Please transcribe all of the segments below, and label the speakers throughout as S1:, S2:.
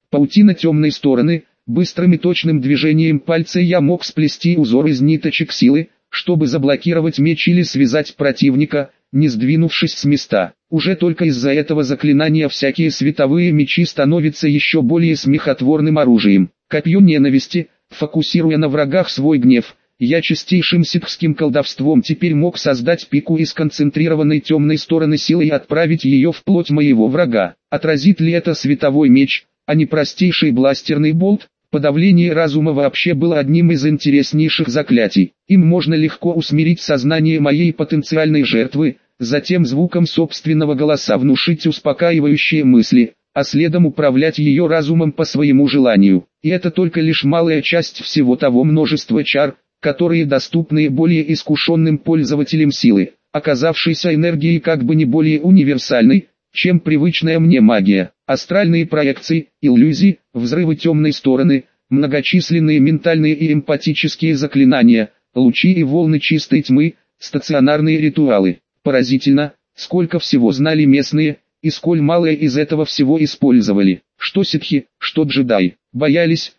S1: Паутина темной стороны. Быстрым и точным движением пальца я мог сплести узор из ниточек силы, чтобы заблокировать меч или связать противника, не сдвинувшись с места. Уже только из-за этого заклинания всякие световые мечи становятся еще более смехотворным оружием. Копье ненависти, фокусируя на врагах свой гнев, я чистейшим ситхским колдовством теперь мог создать пику из концентрированной темной стороны силы и отправить ее в плоть моего врага. Отразит ли это световой меч, а не простейший бластерный болт? Подавление разума вообще было одним из интереснейших заклятий. Им можно легко усмирить сознание моей потенциальной жертвы, затем звуком собственного голоса внушить успокаивающие мысли, а следом управлять ее разумом по своему желанию. И это только лишь малая часть всего того множества чар, которые доступны более искушенным пользователям силы, оказавшейся энергией как бы не более универсальной, чем привычная мне магия. Астральные проекции, иллюзии, взрывы темной стороны, многочисленные ментальные и эмпатические заклинания, лучи и волны чистой тьмы, стационарные ритуалы. Поразительно, сколько всего знали местные, и сколь мало из этого всего использовали. Что ситхи, что джедаи. Боялись,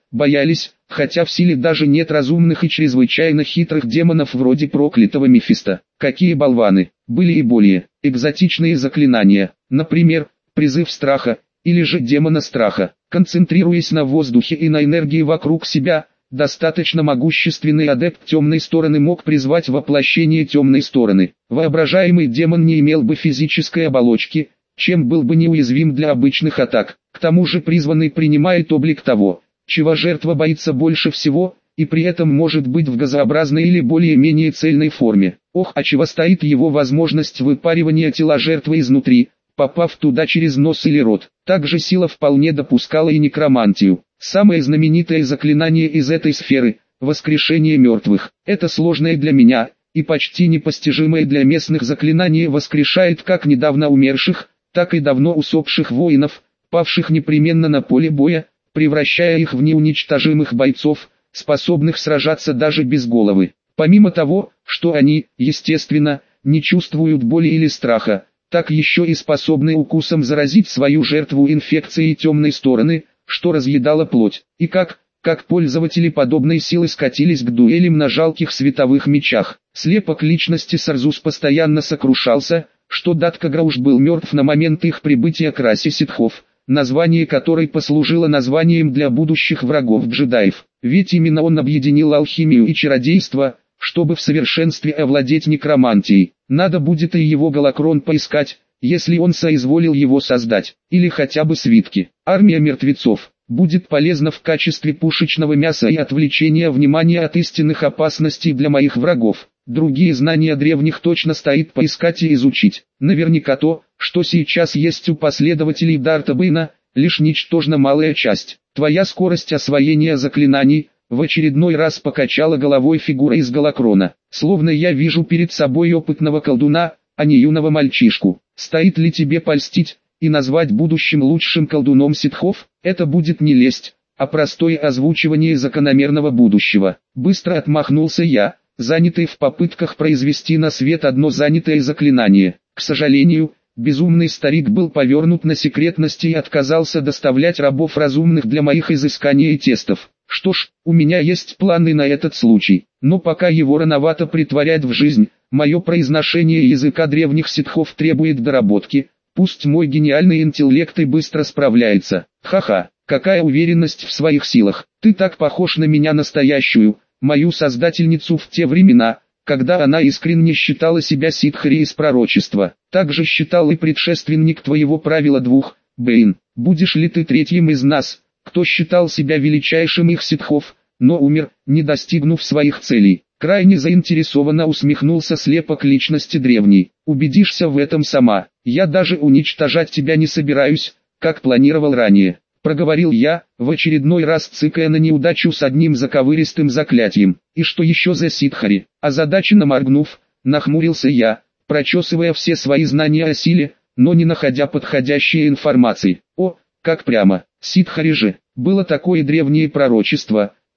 S1: хотя в силе даже нет разумных и чрезвычайно хитрых демонов вроде проклятого Мефиста. Какие болваны, были и более экзотичные заклинания, например, призыв страха, или же демона страха. Концентрируясь на воздухе и на энергии вокруг себя, достаточно могущественный адепт темной стороны мог призвать воплощение темной стороны. Воображаемый демон не имел бы физической оболочки, чем был бы неуязвим для обычных атак. К тому же призванный принимает облик того, чего жертва боится больше всего, и при этом может быть в газообразной или более-менее цельной форме. Ох, а чего стоит его возможность выпаривания тела жертвы изнутри, попав туда через нос или рот. Также сила вполне допускала и некромантию. Самое знаменитое заклинание из этой сферы – воскрешение мертвых. Это сложное для меня, и почти непостижимое для местных заклинание воскрешает как недавно умерших, так и давно усопших воинов, павших непременно на поле боя, превращая их в неуничтожимых бойцов, способных сражаться даже без головы. Помимо того, что они, естественно, не чувствуют боли или страха, так еще и способны укусом заразить свою жертву инфекцией темной стороны, что разъедало плоть. И как пользователи подобной силы скатились к дуэлям на жалких световых мечах. Слепок личности Сарзус постоянно сокрушался, что Даттхаграуш был мертв на момент их прибытия к расе ситхов, название которой послужило названием для будущих врагов джедаев. Ведь именно он объединил алхимию и чародейство, чтобы в совершенстве овладеть некромантией. Надо будет и его голокрон поискать, если он соизволил его создать, или хотя бы свитки. Армия мертвецов будет полезна в качестве пушечного мяса и отвлечения внимания от истинных опасностей для моих врагов. Другие знания древних точно стоит поискать и изучить. Наверняка то, что сейчас есть у последователей Дарта Бэйна, лишь ничтожно малая часть. Твоя скорость освоения заклинаний, в очередной раз покачала головой фигура из голокрона. Словно я вижу перед собой опытного колдуна, а не юного мальчишку. Стоит ли тебе польстить и назвать будущим лучшим колдуном ситхов? Это будет не лесть, а простое озвучивание закономерного будущего. Быстро отмахнулся я, занятый в попытках произвести на свет одно занятое заклинание. К сожалению, безумный старик был повернут на секретности и отказался доставлять рабов разумных для моих изысканий и тестов. Что ж, у меня есть планы на этот случай, но пока его рановато притворять в жизнь. Мое произношение языка древних ситхов требует доработки, пусть мой гениальный интеллект и быстро справляется. Ха-ха, какая уверенность в своих силах. Ты так похож на меня настоящую, мою создательницу в те времена, когда она искренне считала себя ситхари из пророчества. Так же считал и предшественник твоего правила двух, Бэйн. Будешь ли ты третьим из нас, кто считал себя величайшим их ситхов, но умер, не достигнув своих целей? Крайне заинтересованно усмехнулся слепок личности древней. Убедишься в этом сама. Я даже уничтожать тебя не собираюсь, как планировал ранее. Проговорил я, в очередной раз цыкая на неудачу с одним заковыристым заклятием. И что еще за ситхари? Озадаченно моргнув, нахмурился я, прочесывая все свои знания о силе, но не находя подходящей информации. О, как прямо, ситхари же, было такое древнее пророчество,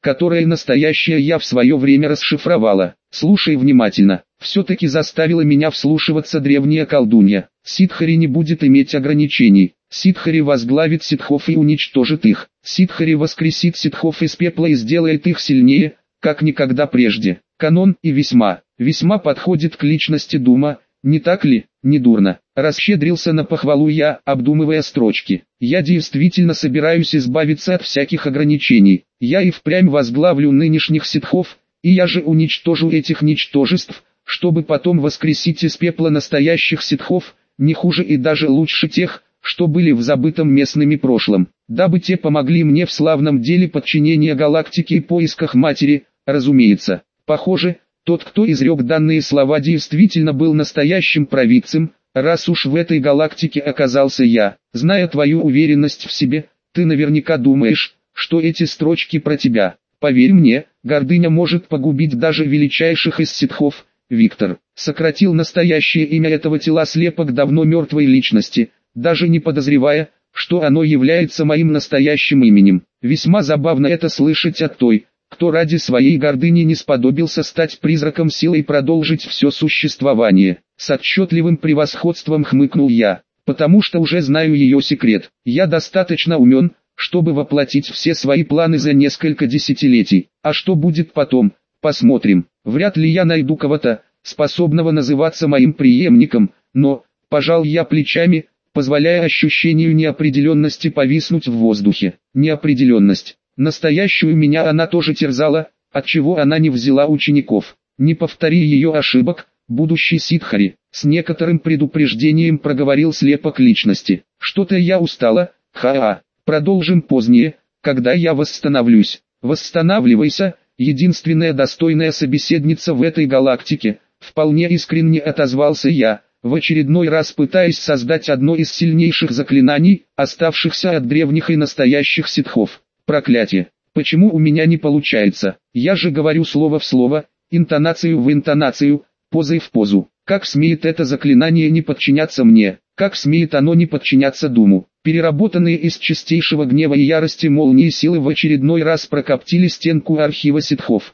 S1: которое настоящее я в свое время расшифровала. Слушай внимательно, все-таки заставила меня вслушиваться древняя колдунья. Сидхари не будет иметь ограничений. Сидхари возглавит ситхов и уничтожит их. Сидхари воскресит ситхов из пепла и сделает их сильнее, как никогда прежде. Канон и весьма подходит к личности Дума, не так ли? Недурно. Расщедрился на похвалу я, обдумывая строчки. Я действительно собираюсь избавиться от всяких ограничений. Я и впрямь возглавлю нынешних ситхов, и я же уничтожу этих ничтожеств, чтобы потом воскресить из пепла настоящих ситхов, не хуже и даже лучше тех, что были в забытом местными прошлом, дабы те помогли мне в славном деле подчинения галактики и поисках матери, разумеется. Похоже, тот, кто изрек данные слова, действительно был настоящим провидцем, раз уж в этой галактике оказался я. Зная твою уверенность в себе, ты наверняка думаешь, что эти строчки про тебя. Поверь мне, гордыня может погубить даже величайших из ситхов. Виктор сократил настоящее имя этого тела слепок давно мертвой личности, даже не подозревая, что оно является моим настоящим именем. Весьма забавно это слышать от той, кто ради своей гордыни не сподобился стать призраком силы и продолжить все существование. С отчетливым превосходством хмыкнул я, потому что уже знаю ее секрет. Я достаточно умен, чтобы воплотить все свои планы за несколько десятилетий. А что будет потом, посмотрим. Вряд ли я найду кого-то, способного называться моим преемником, но, пожал я плечами, позволяя ощущению неопределенности повиснуть в воздухе. Неопределенность. Настоящую меня она тоже терзала, отчего она не взяла учеников. Не повтори ее ошибок, будущий Сидхари. С некоторым предупреждением проговорил слепок личности. Что-то я устала, Продолжим позднее, когда я восстановлюсь. Восстанавливайся, единственная достойная собеседница в этой галактике. Вполне искренне отозвался я, в очередной раз пытаясь создать одно из сильнейших заклинаний, оставшихся от древних и настоящих ситхов. Проклятие! Почему у меня не получается? Я же говорю слово в слово, интонацию в интонацию, позой в позу. Как смеет это заклинание не подчиняться мне? Как смеет оно не подчиняться Думу? Переработанные из чистейшего гнева и ярости молнии силы в очередной раз прокоптили стенку архива ситхов.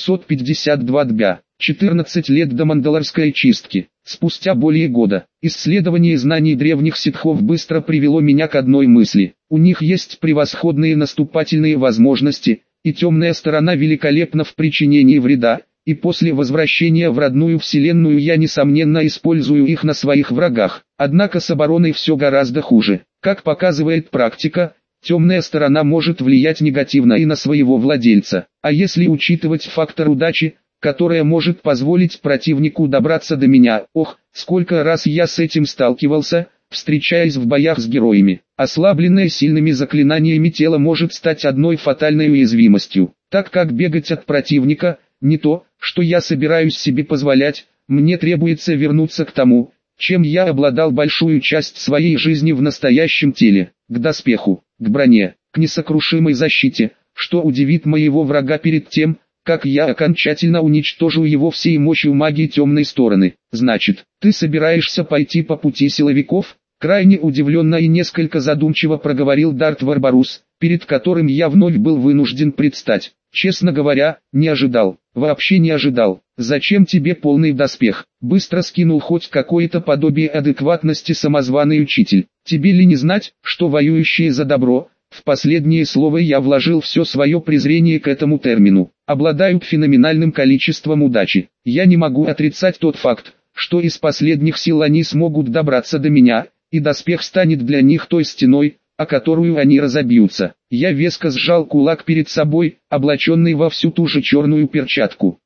S1: 752 дбя. 14 лет до мандалорской чистки. Спустя более года, исследование знаний древних ситхов быстро привело меня к одной мысли. У них есть превосходные наступательные возможности, и темная сторона великолепна в причинении вреда, и после возвращения в родную вселенную я несомненно использую их на своих врагах. Однако с обороной все гораздо хуже. Как показывает практика, темная сторона может влиять негативно и на своего владельца. А если учитывать фактор удачи, которая может позволить противнику добраться до меня. Ох, сколько раз я с этим сталкивался, встречаясь в боях с героями. Ослабленное сильными заклинаниями тело может стать одной фатальной уязвимостью, так как бегать от противника – не то, что я собираюсь себе позволять. Мне требуется вернуться к тому, чем я обладал большую часть своей жизни в настоящем теле, к доспеху, к броне, к несокрушимой защите, что удивит моего врага перед тем, как я окончательно уничтожу его всей мощью магии темной стороны. Значит, ты собираешься пойти по пути силовиков? Крайне удивленно и несколько задумчиво проговорил Дарт Варбарус, перед которым я вновь был вынужден предстать. Честно говоря, не ожидал, вообще не ожидал. Зачем тебе полный доспех? Быстро скинул хоть какое-то подобие адекватности самозваный учитель. Тебе ли не знать, что воюющие за добро? В последнее слово я вложил все свое презрение к этому термину. Обладают феноменальным количеством удачи. Я не могу отрицать тот факт, что из последних сил они смогут добраться до меня, и доспех станет для них той стеной, о которую они разобьются. Я веско сжал кулак перед собой, облаченный во всю ту же черную перчатку.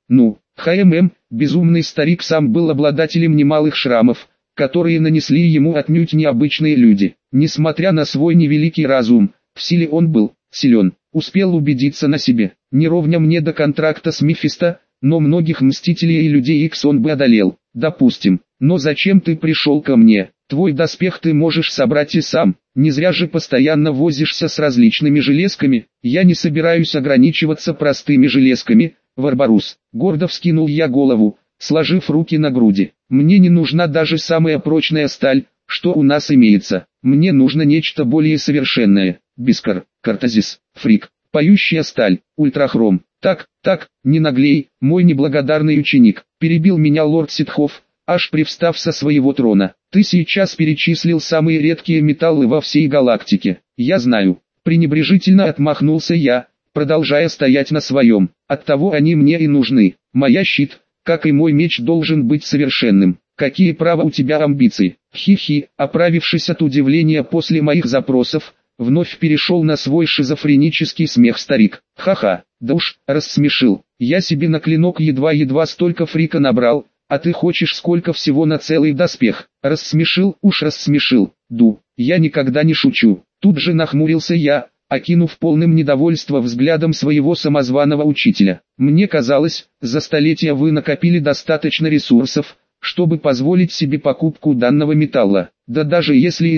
S1: Безумный старик сам был обладателем немалых шрамов, которые нанесли ему отнюдь необычные люди. Несмотря на свой невеликий разум, в силе он был силен. Успел убедиться на себе. Не ровня мне до контракта с Мефисто, но многих Мстителей и Людей Икс он бы одолел. Допустим. Но зачем ты пришел ко мне? Твой доспех ты можешь собрать и сам. Не зря же постоянно возишься с различными железками. Я не собираюсь ограничиваться простыми железками, Варбарус. Гордо вскинул я голову, сложив руки на груди. Мне не нужна даже самая прочная сталь, что у нас имеется. Мне нужно нечто более совершенное. Бискар, Картазис, Фрик. Поющая сталь, ультрахром. Так, не наглей, мой неблагодарный ученик, перебил меня лорд Ситхов, аж привстав со своего трона. Ты сейчас перечислил самые редкие металлы во всей галактике. Я знаю. Пренебрежительно отмахнулся я, продолжая стоять на своем. Оттого они мне и нужны. Моя щит, как и мой меч, должен быть совершенным. Какие права у тебя амбиции? Хи-хи, оправившись от удивления после моих запросов, вновь перешел на свой шизофренический смех старик. Ха-ха, да уж, рассмешил. Я себе на клинок едва-едва столько фрика набрал, а ты хочешь сколько всего на целый доспех. Рассмешил, уж рассмешил. Я никогда не шучу. Тут же нахмурился я, окинув полным недовольства взглядом своего самозваного учителя. Мне казалось, за столетия вы накопили достаточно ресурсов, чтобы позволить себе покупку данного металла. Да даже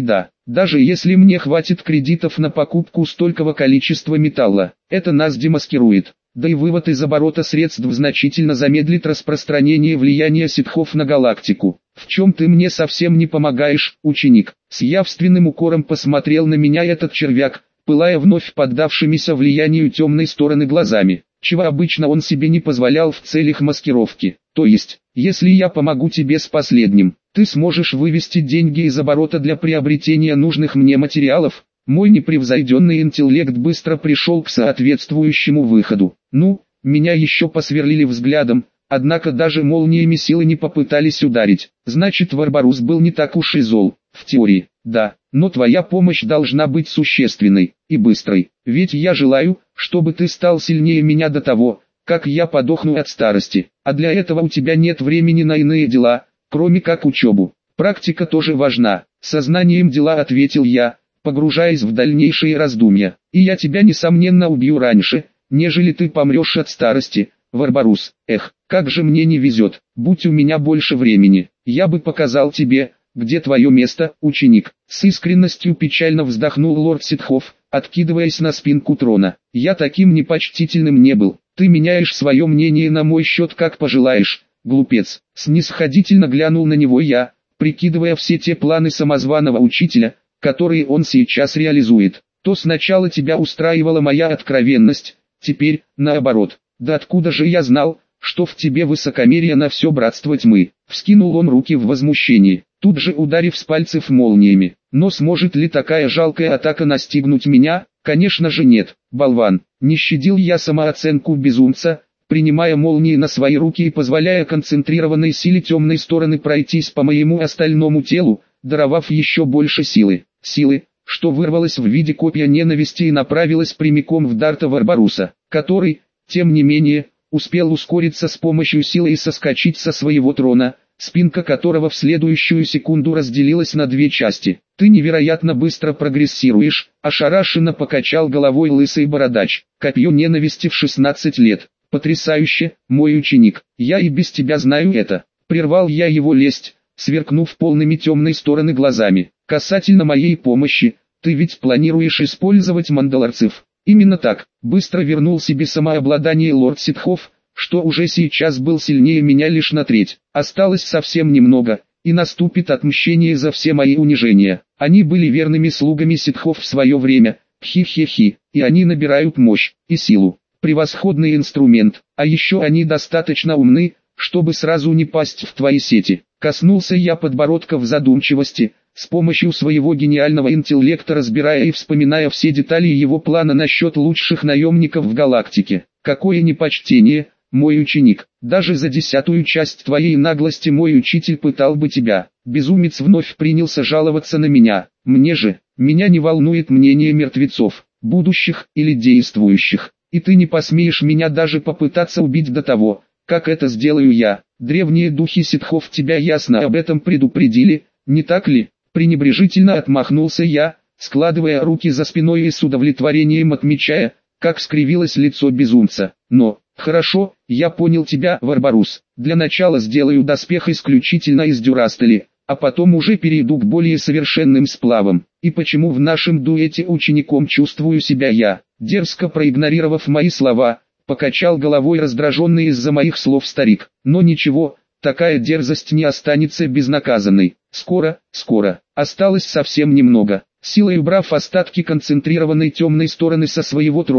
S1: если мне хватит кредитов на покупку столького количества металла, это нас демаскирует. Да и вывод из оборота средств значительно замедлит распространение влияния ситхов на галактику. В чем ты мне совсем не помогаешь, ученик? С явственным укором посмотрел на меня этот червяк, пылая вновь поддавшимися влиянию темной стороны глазами, чего обычно он себе не позволял в целях маскировки. То есть, если я помогу тебе с последним, ты сможешь вывести деньги из оборота для приобретения нужных мне материалов. Мой непревзойденный интеллект быстро пришел к соответствующему выходу. Меня еще посверлили взглядом, однако даже молниями силы не попытались ударить. Значит, Варбарус был не так уж и зол. В теории, да, но твоя помощь должна быть существенной и быстрой. Ведь я желаю, чтобы ты стал сильнее меня до того, как я подохну от старости. А для этого у тебя нет времени на иные дела, кроме как учебу. Практика тоже важна. Сознанием дела ответил я, погружаясь в дальнейшие раздумья. И я тебя несомненно убью раньше, нежели ты помрешь от старости, Варбарус. Эх, как же мне не везет. Будь у меня больше времени, я бы показал тебе, где твое место, ученик. С искренностью печально вздохнул лорд Ситхов, откидываясь на спинку трона. Я таким непочтительным не был. Ты меняешь свое мнение на мой счет как пожелаешь, глупец. Снисходительно глянул на него я, прикидывая все те планы самозваного учителя, которые он сейчас реализует. То сначала тебя устраивала моя откровенность, теперь, наоборот. Да откуда же я знал, что в тебе высокомерие на все братство тьмы? Вскинул он руки в возмущении, тут же ударив с пальцев молниями. Но сможет ли такая жалкая атака настигнуть меня? Конечно же нет, болван. Не щадил я самооценку безумца, принимая молнии на свои руки и позволяя концентрированной силе темной стороны пройтись по моему остальному телу, даровав еще больше силы, что вырвалась в виде копья ненависти и направилась прямиком в Дарта Варбаруса, который, тем не менее, успел ускориться с помощью силы и соскочить со своего трона, спинка которого в следующую секунду разделилась на две части. «Ты невероятно быстро прогрессируешь», — ошарашенно покачал головой лысый бородач. «Копье ненависти в 16 лет. Потрясающе, мой ученик. Я и без тебя знаю это». Прервал я его лесть, сверкнув полными темной стороны глазами. «Касательно моей помощи, ты ведь планируешь использовать мандалорцев?» Именно так, быстро вернул себе самообладание лорд Ситхов, что уже сейчас был сильнее меня лишь на треть. Осталось совсем немного, и наступит отмщение за все мои унижения. Они были верными слугами Ситхов в свое время, хи-хи-хи, и они набирают мощь и силу. Превосходный инструмент, а еще они достаточно умны, чтобы сразу не пасть в твои сети. Коснулся я подбородка в задумчивости, с помощью своего гениального интеллекта разбирая и вспоминая все детали его плана насчет лучших наемников в галактике. Какое непочтение, мой ученик, даже за 10-ую часть твоей наглости мой учитель пытал бы тебя. Безумец вновь принялся жаловаться на меня. Меня не волнует мнение мертвецов, будущих или действующих, и ты не посмеешь меня даже попытаться убить до того, как это сделаю я. Древние духи ситхов тебя ясно об этом предупредили, не так ли? Пренебрежительно отмахнулся я, складывая руки за спиной и с удовлетворением отмечая, как скривилось лицо безумца. Но, хорошо, я понял тебя, Варбарус. Для начала сделаю доспех исключительно из дюрастели, а потом уже перейду к более совершенным сплавам. И почему в нашем дуэте учеником чувствую себя я? Дерзко проигнорировав мои слова, покачал головой раздраженный из-за моих слов старик. Но ничего, такая дерзость не останется безнаказанной. Скоро, осталось совсем немного. Силой убрав остатки концентрированной темной стороны со своего трона,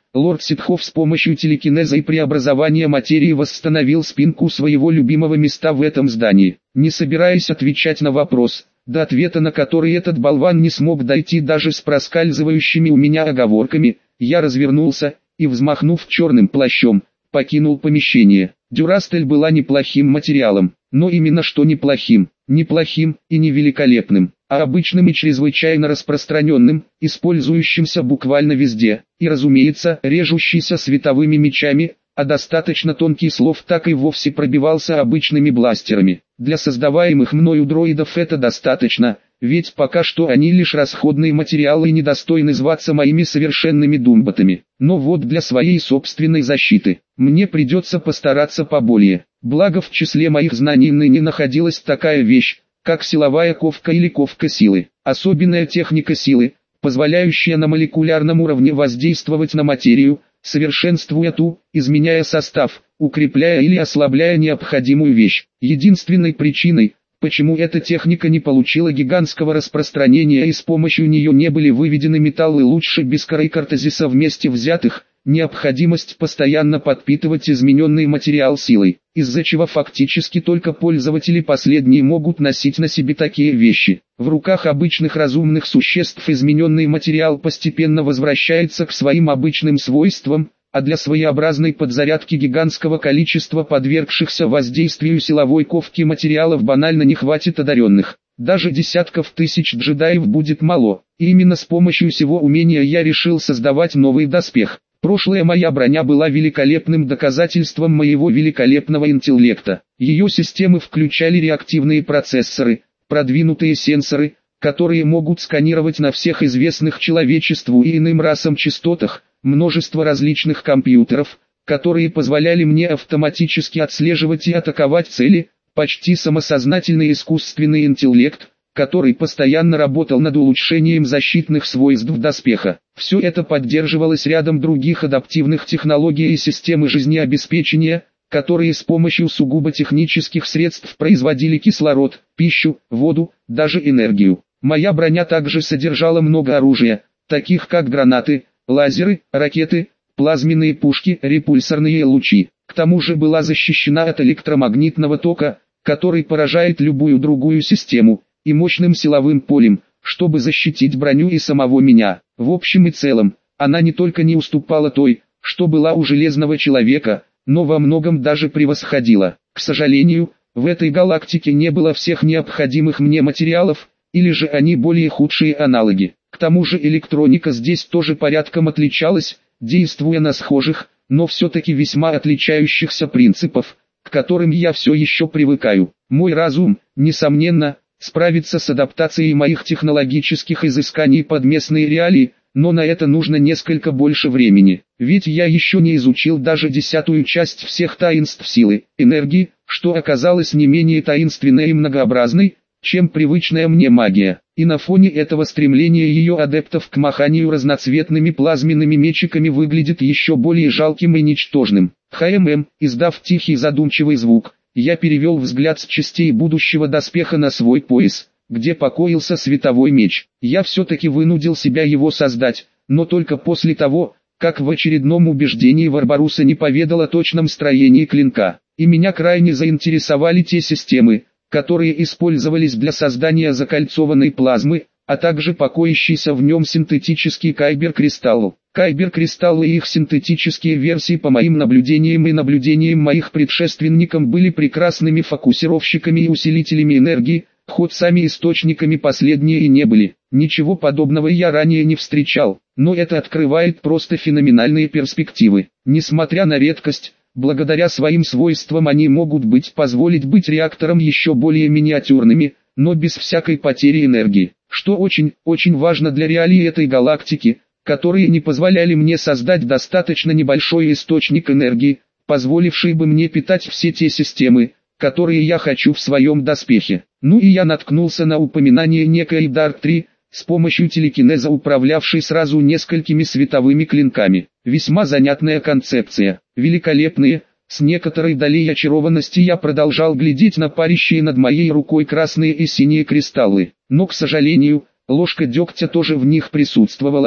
S1: лорд Ситхов с помощью телекинеза и преобразования материи восстановил спинку своего любимого места в этом здании. Не собираясь отвечать на вопрос, до ответа на который этот болван не смог дойти даже с проскальзывающими у меня оговорками, я развернулся и, взмахнув черным плащом, покинул помещение. Дюрастель была неплохим материалом, но именно что неплохим, неплохим и не великолепным, а обычным и чрезвычайно распространенным, использующимся буквально везде, и разумеется, режущийся световыми мечами, а достаточно тонкий слов так и вовсе пробивался обычными бластерами. Для создаваемых мною дроидов это достаточно, ведь пока что они лишь расходные материалы и недостойны зваться моими совершенными думботами. Но вот для своей собственной защиты, мне придется постараться поболее. Благо в числе моих знаний ныне находилась такая вещь, как силовая ковка или ковка силы. Особенная техника силы, позволяющая на молекулярном уровне воздействовать на материю, совершенствуя ту, изменяя состав, укрепляя или ослабляя необходимую вещь. Единственной причиной, почему эта техника не получила гигантского распространения и с помощью нее не были выведены металлы лучше Бискара и Картезиса вместе взятых, необходимость постоянно подпитывать измененный материал силой, из-за чего фактически только пользователи последние могут носить на себе такие вещи. В руках обычных разумных существ измененный материал постепенно возвращается к своим обычным свойствам, а для своеобразной подзарядки гигантского количества подвергшихся воздействию силовой ковки материалов банально не хватит одаренных. Даже десятков тысяч джедаев будет мало, и именно с помощью сего умения я решил создавать новый доспех. Прошлая моя броня была великолепным доказательством моего великолепного интеллекта. Ее системы включали реактивные процессоры, продвинутые сенсоры, которые могут сканировать на всех известных человечеству и иным расам частотах, множество различных компьютеров, которые позволяли мне автоматически отслеживать и атаковать цели, почти самосознательный искусственный интеллект, который постоянно работал над улучшением защитных свойств доспеха. Все это поддерживалось рядом других адаптивных технологий и системы жизнеобеспечения, которые с помощью сугубо технических средств производили кислород, пищу, воду, даже энергию. Моя броня также содержала много оружия, таких как гранаты, лазеры, ракеты, плазменные пушки, репульсорные лучи. К тому же была защищена от электромагнитного тока, который поражает любую другую систему, и мощным силовым полем, чтобы защитить броню и самого меня. В общем и целом, она не только не уступала той, что была у Железного Человека, но во многом даже превосходила. К сожалению, в этой галактике не было всех необходимых мне материалов, или же они более худшие аналоги. К тому же электроника здесь тоже порядком отличалась, действуя на схожих, но все-таки весьма отличающихся принципов, к которым я все еще привыкаю. Мой разум, несомненно, справится с адаптацией моих технологических изысканий под местные реалии, но на это нужно несколько больше времени, ведь я еще не изучил даже 10-ю часть всех таинств силы, энергии, что оказалось не менее таинственной и многообразной, чем привычная мне магия, и на фоне этого стремления ее адептов к маханию разноцветными плазменными мечиками выглядит еще более жалким и ничтожным. Издав тихий задумчивый звук, я перевел взгляд с частей будущего доспеха на свой пояс, где покоился световой меч. Я все-таки вынудил себя его создать, но только после того, как в очередном убеждении Варбаруса не поведал о точном строении клинка. И меня крайне заинтересовали те системы, которые использовались для создания закольцованной плазмы, а также покоящийся в нем синтетический кайбер-кристалл. Кайбер-кристаллы и их синтетические версии по моим наблюдениям и наблюдениям моих предшественников были прекрасными фокусировщиками и усилителями энергии, хоть сами источниками последние и не были. Ничего подобного я ранее не встречал, но это открывает просто феноменальные перспективы. Несмотря на редкость, благодаря своим свойствам они могут позволить быть реактором еще более миниатюрными, но без всякой потери энергии, что очень важно для реалий этой галактики, которые не позволяли мне создать достаточно небольшой источник энергии, позволивший бы мне питать все те системы, которые я хочу в своем доспехе. Ну и я наткнулся на упоминание некой Дарк-3, с помощью телекинеза управлявшей сразу несколькими световыми клинками. Весьма занятная концепция, великолепные. С некоторой долей очарованности я продолжал глядеть на парящие над моей рукой красные и синие кристаллы, но, к сожалению, ложка дегтя тоже в них присутствовала.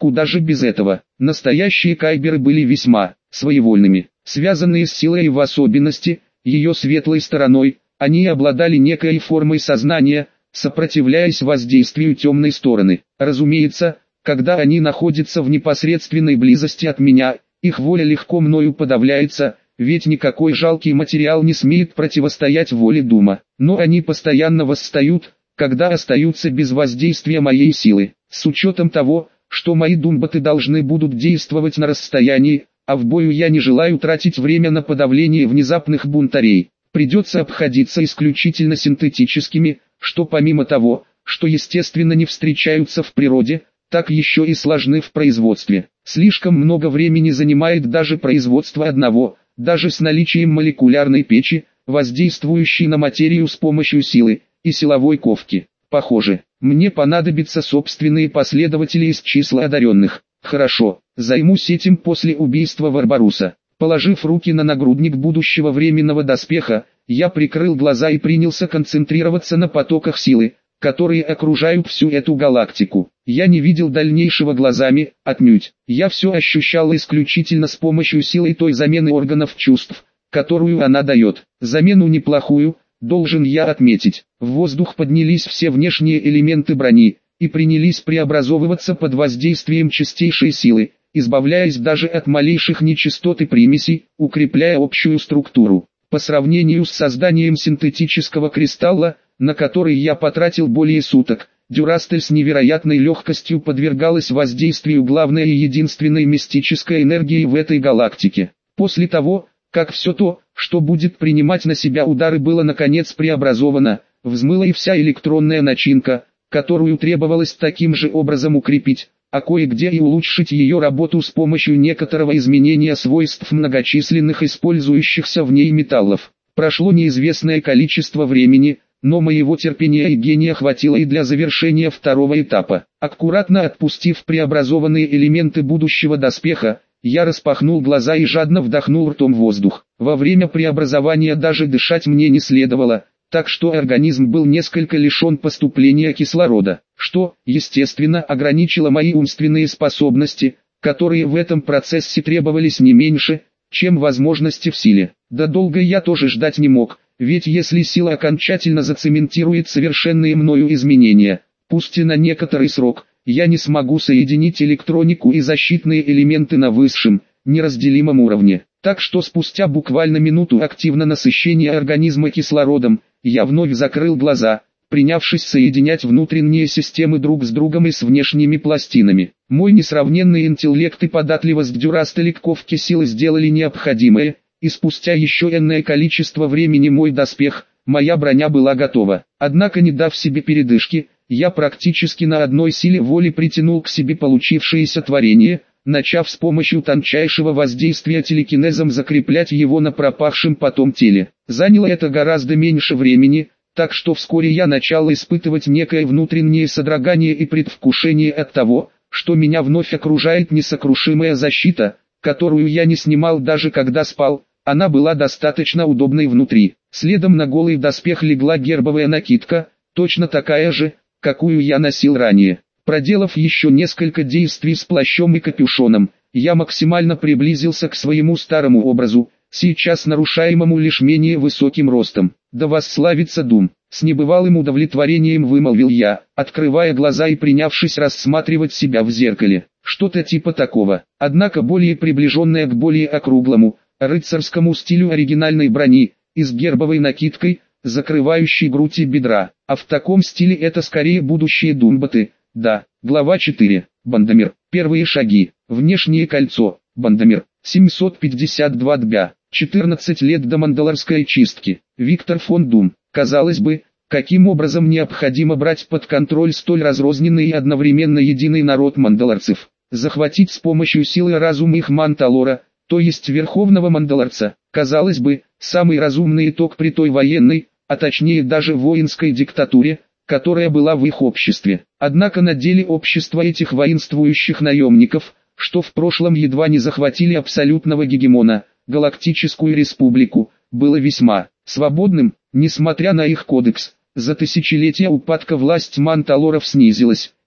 S1: Куда же без этого? Настоящие кайберы были весьма своевольными, связанные с силой и в особенности, ее светлой стороной, они обладали некой формой сознания, сопротивляясь воздействию темной стороны. Разумеется, когда они находятся в непосредственной близости от меня, их воля легко мною подавляется, ведь никакой жалкий материал не смеет противостоять воле дума. Но они постоянно восстают, когда остаются без воздействия моей силы. С учетом того, что мои думбаты должны будут действовать на расстоянии, а в бою я не желаю тратить время на подавление внезапных бунтарей, придется обходиться исключительно синтетическими, что помимо того, что естественно не встречаются в природе, так еще и сложны в производстве. Слишком много времени занимает даже производство одного, даже с наличием молекулярной печи, воздействующей на материю с помощью силы и силовой ковки. Похоже, мне понадобятся собственные последователи из числа одаренных. Хорошо, займусь этим после убийства Варбаруса. Положив руки на нагрудник будущего временного доспеха, я прикрыл глаза и принялся концентрироваться на потоках силы, которые окружают всю эту галактику. Я не видел дальнейшего глазами, отнюдь. Я все ощущал исключительно с помощью силы той замены органов чувств, которую она дает. Замену неплохую, должен я отметить. В воздух поднялись все внешние элементы брони, и принялись преобразовываться под воздействием чистейшей силы, избавляясь даже от малейших нечистот и примесей, укрепляя общую структуру. По сравнению с созданием синтетического кристалла, на который я потратил более суток, Дюрастель с невероятной легкостью подвергалась воздействию главной и единственной мистической энергии в этой галактике. После того, как все то, что будет принимать на себя удары, было наконец преобразовано, взмыла и вся электронная начинка, которую требовалось таким же образом укрепить, а кое-где и улучшить ее работу с помощью некоторого изменения свойств многочисленных использующихся в ней металлов. Прошло неизвестное количество времени, но моего терпения и гения хватило и для завершения второго этапа. Аккуратно отпустив преобразованные элементы будущего доспеха, я распахнул глаза и жадно вдохнул ртом воздух. Во время преобразования даже дышать мне не следовало, так что организм был несколько лишен поступления кислорода, что, естественно, ограничило мои умственные способности, которые в этом процессе требовались не меньше, чем возможности в силе. Да долго я тоже ждать не мог, ведь если сила окончательно зацементирует совершенные мною изменения, пусть и на некоторый срок, я не смогу соединить электронику и защитные элементы на высшем, неразделимом уровне. Так что спустя буквально минуту активного насыщения организма кислородом, я вновь закрыл глаза, принявшись соединять внутренние системы друг с другом и с внешними пластинами. Мой несравненный интеллект и податливость Дюрастеля к ковке силы сделали необходимое, и спустя еще энное количество времени мой доспех, моя броня была готова. Однако, не дав себе передышки, я практически на одной силе воли притянул к себе получившееся творение, начав с помощью тончайшего воздействия телекинезом закреплять его на пропахшем потом теле. Заняло это гораздо меньше времени, так что вскоре я начал испытывать некое внутреннее содрогание и предвкушение от того, что меня вновь окружает несокрушимая защита, которую я не снимал даже когда спал. Она была достаточно удобной внутри. Следом на голый доспех легла гербовая накидка, точно такая же, какую я носил ранее. Проделав еще несколько действий с плащом и капюшоном, я максимально приблизился к своему старому образу, сейчас нарушаемому лишь менее высоким ростом. «Да восславится Дум!» С небывалым удовлетворением вымолвил я, открывая глаза и принявшись рассматривать себя в зеркале. Что-то типа такого, однако более приближенное к более округлому, рыцарскому стилю оригинальной брони, и с гербовой накидкой, закрывающей грудь и бедра. А в таком стиле это скорее будущие думбаты. Да. Глава 4. Бандомир. Первые шаги. Внешнее кольцо. Бандомир. 752 дбя. 14 лет до мандалорской чистки. Виктор фон Дум. Казалось бы, каким образом необходимо брать под контроль столь разрозненный и одновременно единый народ мандалорцев? Захватить с помощью силы разум их манталора, то есть верховного мандалорца. Казалось бы, самый разумный итог при той военной, а точнее даже воинской диктатуре, которая была в их обществе. Однако на деле общество этих воинствующих наемников, что в прошлом едва не захватили абсолютного гегемона, Галактическую Республику, было весьма свободным, несмотря на их кодекс. За тысячелетия упадка власть манталоров снизилась,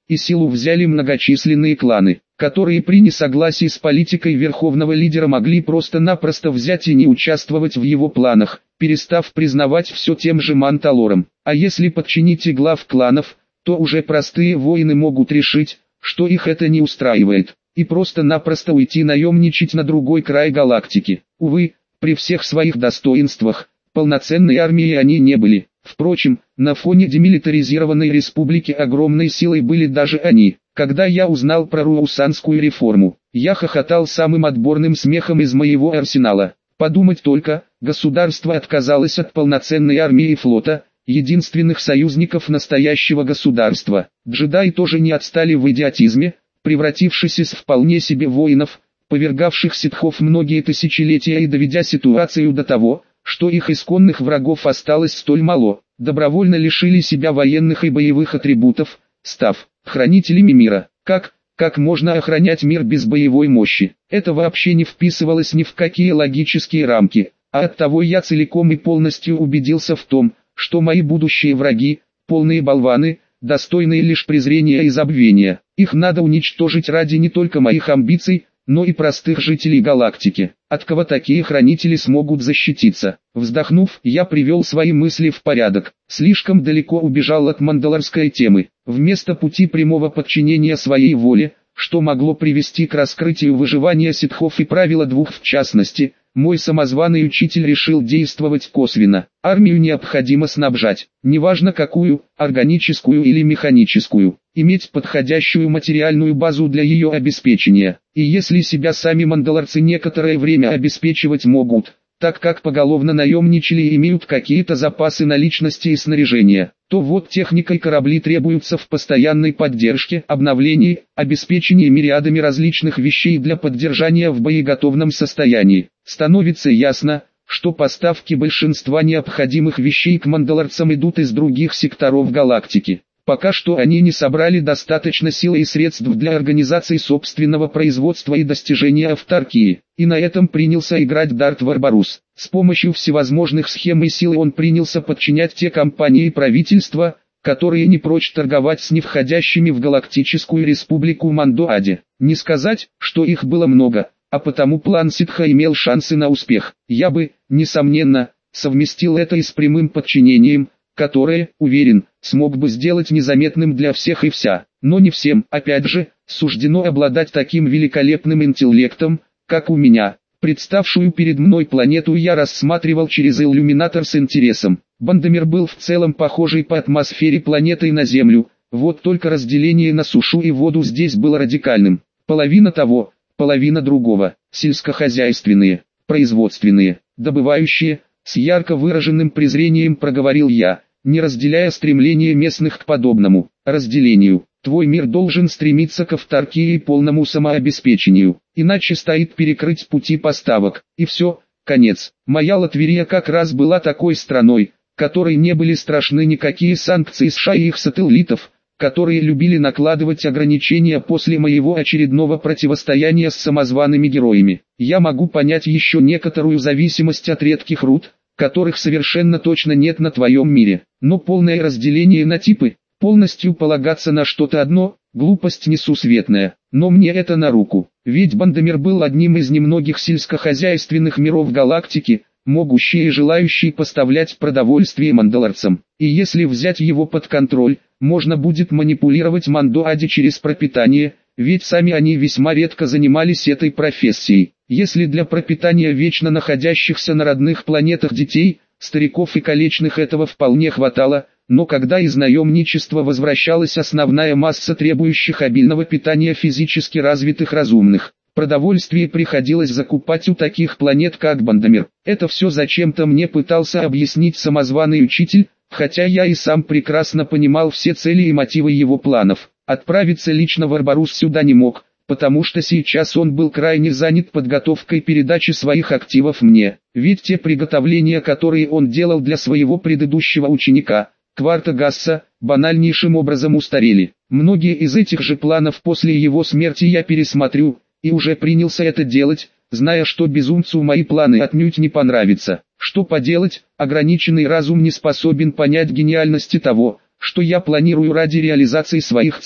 S1: и силу взяли многочисленные кланы, которые при несогласии с политикой верховного лидера могли просто-напросто взять и не участвовать в его планах, перестав признавать все тем же Манталором. А если подчинить и глав кланов, то уже простые воины могут решить, что их это не устраивает, и просто-напросто уйти наемничать на другой край галактики. Увы, при всех своих достоинствах, полноценной армией они не были. Впрочем, на фоне демилитаризированной республики огромной силой были даже они. Когда я узнал про Руусанскую реформу, я хохотал самым отборным смехом из моего арсенала. Подумать только, государство отказалось от полноценной армии и флота, единственных союзников настоящего государства. Джедаи тоже не отстали в идиотизме, превратившись из вполне себе воинов, повергавших ситхов многие тысячелетия и доведя ситуацию до того, что их исконных врагов осталось столь мало, добровольно лишили себя военных и боевых атрибутов, став хранителями мира. Как можно охранять мир без боевой мощи? Это вообще не вписывалось ни в какие логические рамки, а оттого я целиком и полностью убедился в том, что мои будущие враги, полные болваны, достойные лишь презрения и забвения. Их надо уничтожить ради не только моих амбиций, но и простых жителей галактики. От кого такие хранители смогут защититься? Вздохнув, я привел свои мысли в порядок. Слишком далеко убежал от мандалорской темы. Вместо пути прямого подчинения своей воле, что могло привести к раскрытию выживания ситхов и правила двух в частности, мой самозваный учитель решил действовать косвенно. Армию необходимо снабжать, неважно какую, органическую или механическую, иметь подходящую материальную базу для ее обеспечения. И если себя сами мандалорцы некоторое время обеспечивать могут, так как поголовно наемничали и имеют какие-то запасы наличности и снаряжения, то вот техника и корабли требуются в постоянной поддержке, обновлении, обеспечении мириадами различных вещей для поддержания в боеготовном состоянии. Становится ясно, что поставки большинства необходимых вещей к мандалорцам идут из других секторов галактики. Пока что они не собрали достаточно сил и средств для организации собственного производства и достижения автаркии, и на этом принялся играть Дарт Варбарус. С помощью всевозможных схем и сил он принялся подчинять те компании и правительства, которые не прочь торговать с невходящими в галактическую республику Мандоаде. Не сказать, что их было много, а потому план ситха имел шансы на успех. Я бы, несомненно, совместил это и с прямым подчинением, которое, уверен, смог бы сделать незаметным для всех и вся. Но не всем, опять же, суждено обладать таким великолепным интеллектом, как у меня. Представшую перед мной планету я рассматривал через иллюминатор с интересом. Бандомир был в целом похожий по атмосфере планетой на Землю, вот только разделение на сушу и воду здесь было радикальным. Половина того, половина другого, сельскохозяйственные, производственные, добывающие, с ярко выраженным презрением проговорил я, не разделяя стремление местных к подобному разделению. Твой мир должен стремиться к автаркии и полному самообеспечению, иначе стоит перекрыть пути поставок, и все, конец. Моя Латверия как раз была такой страной, которой не были страшны никакие санкции США и их сателлитов, которые любили накладывать ограничения после моего очередного противостояния с самозваными героями. Я могу понять еще некоторую зависимость от редких руд, которых совершенно точно нет на твоем мире, но полное разделение на типы, полностью полагаться на что-то одно, глупость несусветная, но мне это на руку, ведь Бандомир был одним из немногих сельскохозяйственных миров галактики, могущий и желающий поставлять продовольствие мандалорцам, и если взять его под контроль, можно будет манипулировать Мандоаде через пропитание, ведь сами они весьма редко занимались этой профессией. Если для пропитания вечно находящихся на родных планетах детей, стариков и калечных этого вполне хватало, но когда из наемничества возвращалась основная масса требующих обильного питания физически развитых разумных, продовольствие приходилось закупать у таких планет как Бандомир. Это все зачем-то мне пытался объяснить самозваный учитель, хотя я и сам прекрасно понимал все цели и мотивы его планов. Отправиться лично Варбарус сюда не мог, потому что сейчас он был крайне занят подготовкой передачи своих активов мне, ведь те приготовления, которые он делал для своего предыдущего ученика, Кварта Гасса, банальнейшим образом устарели. Многие из этих же планов после его смерти я пересмотрю, и уже принялся это делать, зная, что безумцу мои планы отнюдь не понравятся. Что поделать, ограниченный разум не способен понять гениальности того, что я планирую ради реализации своих целей,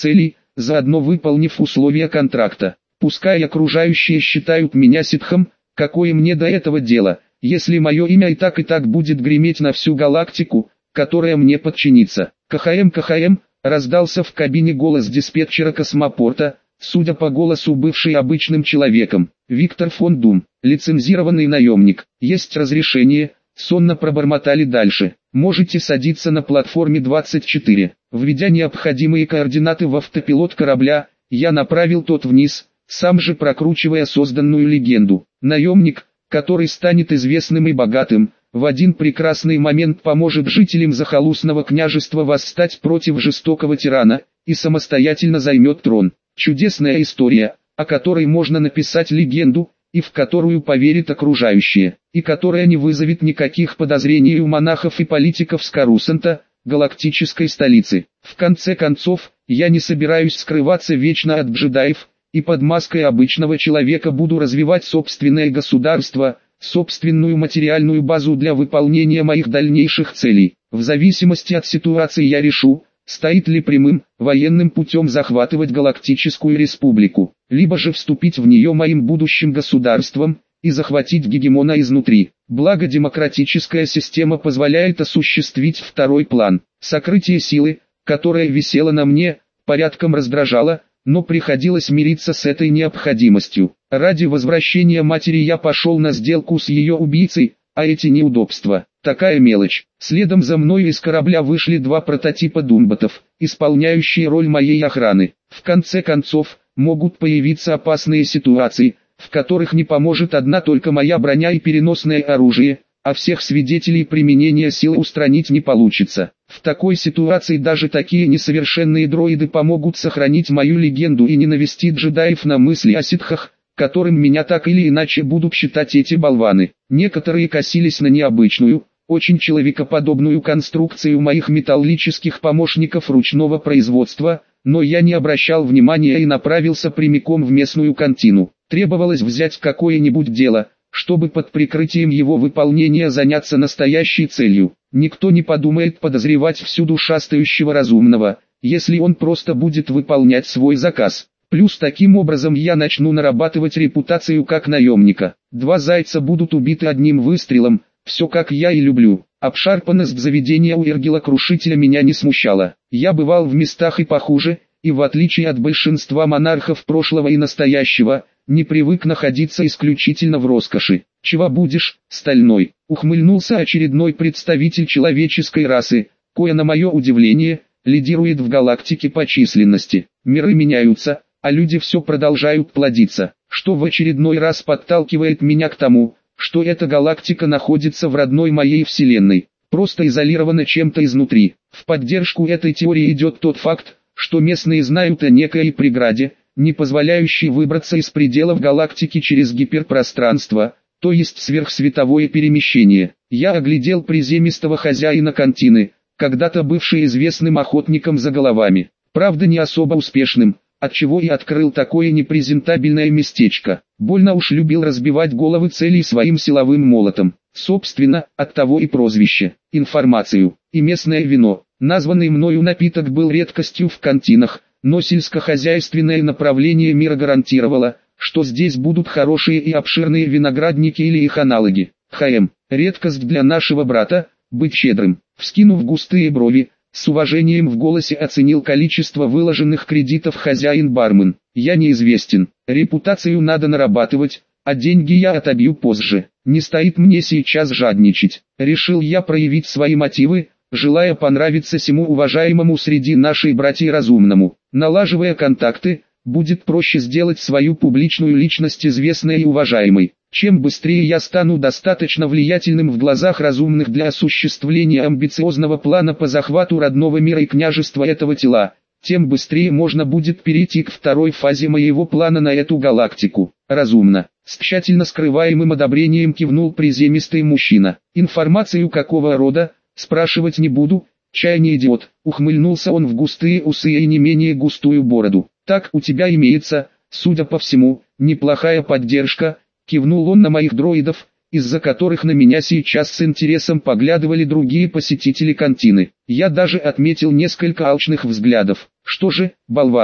S1: заодно выполнив условия контракта. Пускай окружающие считают меня ситхом, какое мне до этого дело, если мое имя и так будет греметь на всю галактику, которая мне подчинится. КХМ, раздался в кабине голос диспетчера космопорта, судя по голосу бывший обычным человеком. Виктор фон Дум, лицензированный наемник. Есть разрешение, сонно пробормотали дальше. Можете садиться на платформе 24. Введя необходимые координаты в автопилот корабля, я направил тот вниз, сам же прокручивая созданную легенду. Наемник, который станет известным и богатым, в один прекрасный момент поможет жителям захолустного княжества восстать против жестокого тирана, и самостоятельно займет трон. Чудесная история, о которой можно написать легенду, и в которую поверят окружающие, и которая не вызовет никаких подозрений у монахов и политиков с Корусанта, галактической столицы. В конце концов, я не собираюсь скрываться вечно от джедаев, и под маской обычного человека буду развивать собственное государство, собственную материальную базу для выполнения моих дальнейших целей. В зависимости от ситуации я решу, стоит ли прямым, военным путем захватывать Галактическую Республику, либо же вступить в нее моим будущим государством, и захватить гегемона изнутри. Благо демократическая система позволяет осуществить второй план. Сокрытие силы, которая висела на мне, порядком раздражало, но приходилось мириться с этой необходимостью. Ради возвращения матери я пошел на сделку с ее убийцей, а эти неудобства – такая мелочь. Следом за мной из корабля вышли два прототипа думботов, исполняющие роль моей охраны. В конце концов, могут появиться опасные ситуации, в которых не поможет одна только моя броня и переносное оружие, а всех свидетелей применения силы устранить не получится. В такой ситуации даже такие несовершенные дроиды помогут сохранить мою легенду и не навести джедаев на мысли о ситхах, которым меня так или иначе будут считать эти болваны. Некоторые косились на необычную, очень человекоподобную конструкцию моих металлических помощников ручного производства, но я не обращал внимания и направился прямиком в местную кантину. Требовалось взять какое-нибудь дело, чтобы под прикрытием его выполнения заняться настоящей целью. Никто не подумает подозревать всюду шастающего разумного, если он просто будет выполнять свой заказ. Плюс таким образом я начну нарабатывать репутацию как наемника. Два зайца будут убиты одним выстрелом, все как я и люблю. Обшарпанность заведения у Эргила-крушителя меня не смущала. Я бывал в местах и похуже, и в отличие от большинства монархов прошлого и настоящего, не привык находиться исключительно в роскоши. «Чего будешь, стальной?» — ухмыльнулся очередной представитель человеческой расы, кое на мое удивление, лидирует в галактике по численности. Миры меняются, а люди все продолжают плодиться, что в очередной раз подталкивает меня к тому, что эта галактика находится в родной моей вселенной, просто изолирована чем-то изнутри. В поддержку этой теории идет тот факт, что местные знают о некой преграде, не позволяющей выбраться из пределов галактики через гиперпространство, то есть сверхсветовое перемещение. Я оглядел приземистого хозяина кантины, когда-то бывший известным охотником за головами, правда не особо успешным, отчего и открыл такое непрезентабельное местечко. Больно уж любил разбивать головы целей своим силовым молотом. Собственно, оттого и прозвище. Информацию и местное вино. Названный мною напиток был редкостью в кантинах, но сельскохозяйственное направление мира гарантировало, что здесь будут хорошие и обширные виноградники или их аналоги. Редкость для нашего брата, быть щедрым. Вскинув густые брови, с уважением в голосе оценил количество выложенных кредитов хозяин-бармен. Я неизвестен, репутацию надо нарабатывать, а деньги я отобью позже. Не стоит мне сейчас жадничать. Решил я проявить свои мотивы, желая понравиться сему уважаемому среди нашей братьей разумному. Налаживая контакты, будет проще сделать свою публичную личность известной и уважаемой. Чем быстрее я стану достаточно влиятельным в глазах разумных для осуществления амбициозного плана по захвату родного мира и княжества этого тела, тем быстрее можно будет перейти к второй фазе моего плана на эту галактику. Разумно. С тщательно скрываемым одобрением кивнул приземистый мужчина. Информацию какого рода, спрашивать не буду, чай не идиот. Ухмыльнулся он в густые усы и не менее густую бороду. Так у тебя имеется, судя по всему, неплохая поддержка. Кивнул он на моих дроидов, из-за которых на меня сейчас с интересом поглядывали другие посетители кантины. Я даже отметил несколько алчных взглядов. Что же, болваны,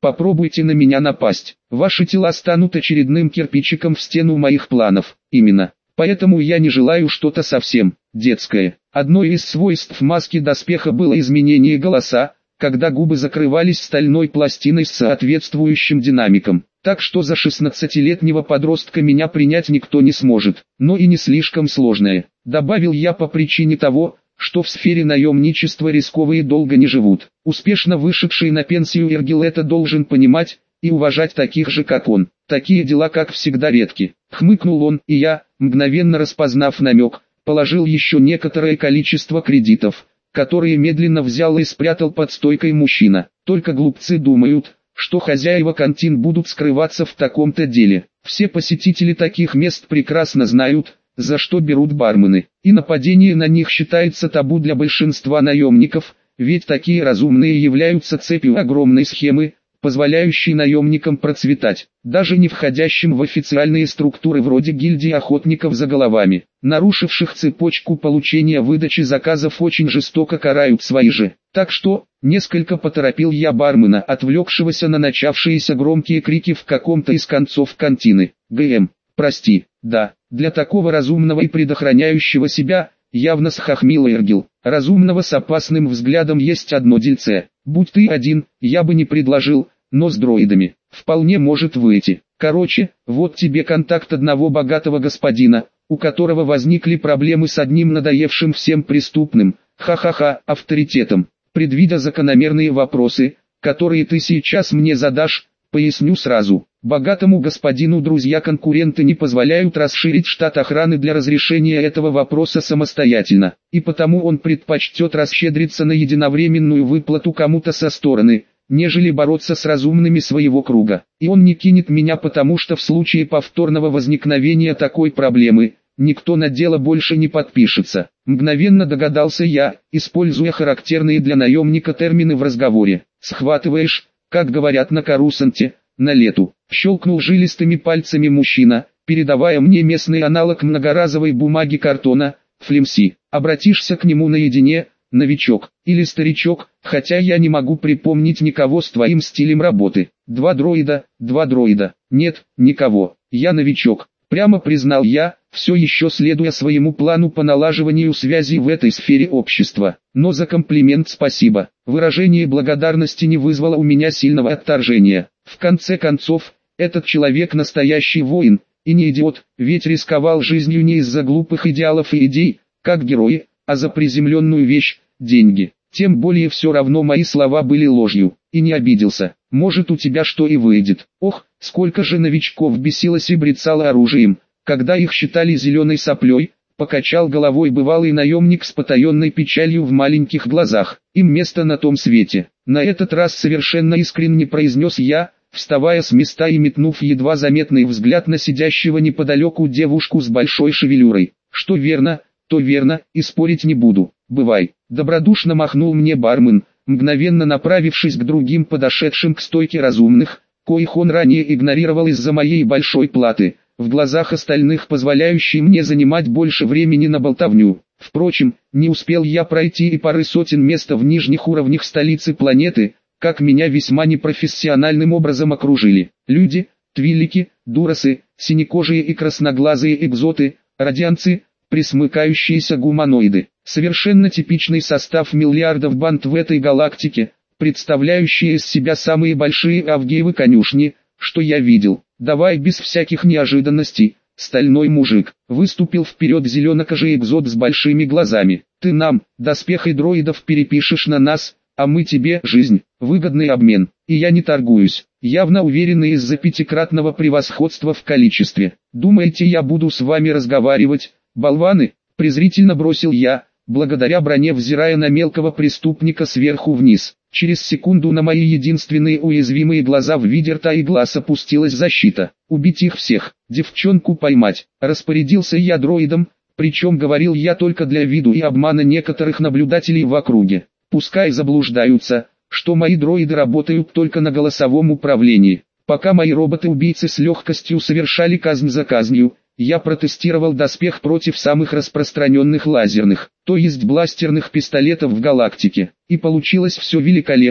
S1: Попробуйте на меня напасть. Ваши тела станут очередным кирпичиком в стену моих планов. Именно. Поэтому я не желаю что-то совсем детское. Одно из свойств маски доспеха было изменение голоса, когда губы закрывались стальной пластиной с соответствующим динамиком. Так что за 16-летнего подростка меня принять никто не сможет, но и не слишком сложное. Добавил я по причине того, что в сфере наемничества рисковые долго не живут. Успешно вышедший на пенсию Эргил это должен понимать и уважать таких же как он. Такие дела как всегда редки. Хмыкнул он, и я, мгновенно распознав намек, положил еще некоторое количество кредитов, которые медленно взял и спрятал под стойкой мужчина. Только глупцы думают, что хозяева кантин будут скрываться в таком-то деле. Все посетители таких мест прекрасно знают, за что берут бармены, и нападение на них считается табу для большинства наемников, ведь такие разумные являются цепью огромной схемы, позволяющей наемникам процветать, даже не входящим в официальные структуры вроде гильдии охотников за головами. Нарушивших цепочку получения выдачи заказов очень жестоко карают свои же. Так что, несколько поторопил я бармена, отвлекшегося на начавшиеся громкие крики в каком-то из концов кантины. ГМ, прости, да, для такого разумного и предохраняющего себя, явно схохмил Эргил. Разумного с опасным взглядом есть одно дельце. Будь ты один, я бы не предложил, но с дроидами вполне может выйти. Короче, вот тебе контакт одного богатого господина, у которого возникли проблемы с одним надоевшим всем преступным, авторитетом. Предвидя закономерные вопросы, которые ты сейчас мне задашь, поясню сразу. Богатому господину друзья-конкуренты не позволяют расширить штат охраны для разрешения этого вопроса самостоятельно, и потому он предпочтет расщедриться на единовременную выплату кому-то со стороны, нежели бороться с разумными своего круга. И он не кинет меня, потому что в случае повторного возникновения такой проблемы, никто на дело больше не подпишется. Мгновенно догадался я, используя характерные для наемника термины в разговоре. Схватываешь, как говорят на Корусанте, на лету. Щелкнул жилистыми пальцами мужчина, передавая мне местный аналог многоразовой бумаги картона, флемси. Обратишься к нему наедине, новичок, или старичок, хотя я не могу припомнить никого с твоим стилем работы. Два дроида. Нет, никого. Я новичок. Прямо признал я, все еще следуя своему плану по налаживанию связей в этой сфере общества. Но за комплимент спасибо. Выражение благодарности не вызвало у меня сильного отторжения. В конце концов, этот человек настоящий воин, и не идиот, ведь рисковал жизнью не из-за глупых идеалов и идей, как герои, а за приземленную вещь – деньги. Тем более все равно мои слова были ложью, и не обиделся. Может, у тебя что и выйдет. Ох, сколько же новичков бесилось и брецало оружием, когда их считали зеленой соплей, покачал головой бывалый наемник с потаенной печалью в маленьких глазах. Им место на том свете. На этот раз совершенно искренне произнес я, вставая с места и метнув едва заметный взгляд на сидящего неподалеку девушку с большой шевелюрой. Что верно, то верно, и спорить не буду. Бывай. Добродушно махнул мне бармен, мгновенно направившись к другим подошедшим к стойке разумных, коих он ранее игнорировал из-за моей большой платы, в глазах остальных позволяющей мне занимать больше времени на болтовню. Впрочем, не успел я пройти и пары сотен мест в нижних уровнях столицы планеты, как меня весьма непрофессиональным образом окружили. Люди, твилики, дуросы, синекожие и красноглазые экзоты, радианцы, присмыкающиеся гуманоиды. Совершенно типичный состав миллиардов банд в этой галактике, представляющие из себя самые большие авгиевы конюшни, что я видел. Давай без всяких неожиданностей, стальной мужик. Выступил вперед зеленокожий экзот с большими глазами. Ты нам, доспех и дроидов, перепишешь на нас, а мы тебе жизнь, выгодный обмен. И я не торгуюсь, явно уверенный из-за пятикратного превосходства в количестве. Думаете, я буду с вами разговаривать, болваны? Презрительно бросил я, благодаря броне взирая на мелкого преступника сверху вниз. Через секунду на мои единственные уязвимые глаза в виде рта и глаз опустилась защита. Убить их всех, девчонку поймать. Распорядился я дроидом, причем говорил я только для виду и обмана некоторых наблюдателей в округе. Пускай заблуждаются, что мои дроиды работают только на голосовом управлении. Пока мои роботы-убийцы с легкостью совершали казнь за казнью, я протестировал доспех против самых распространенных лазерных, то есть бластерных пистолетов в галактике. И получилось все великолепно,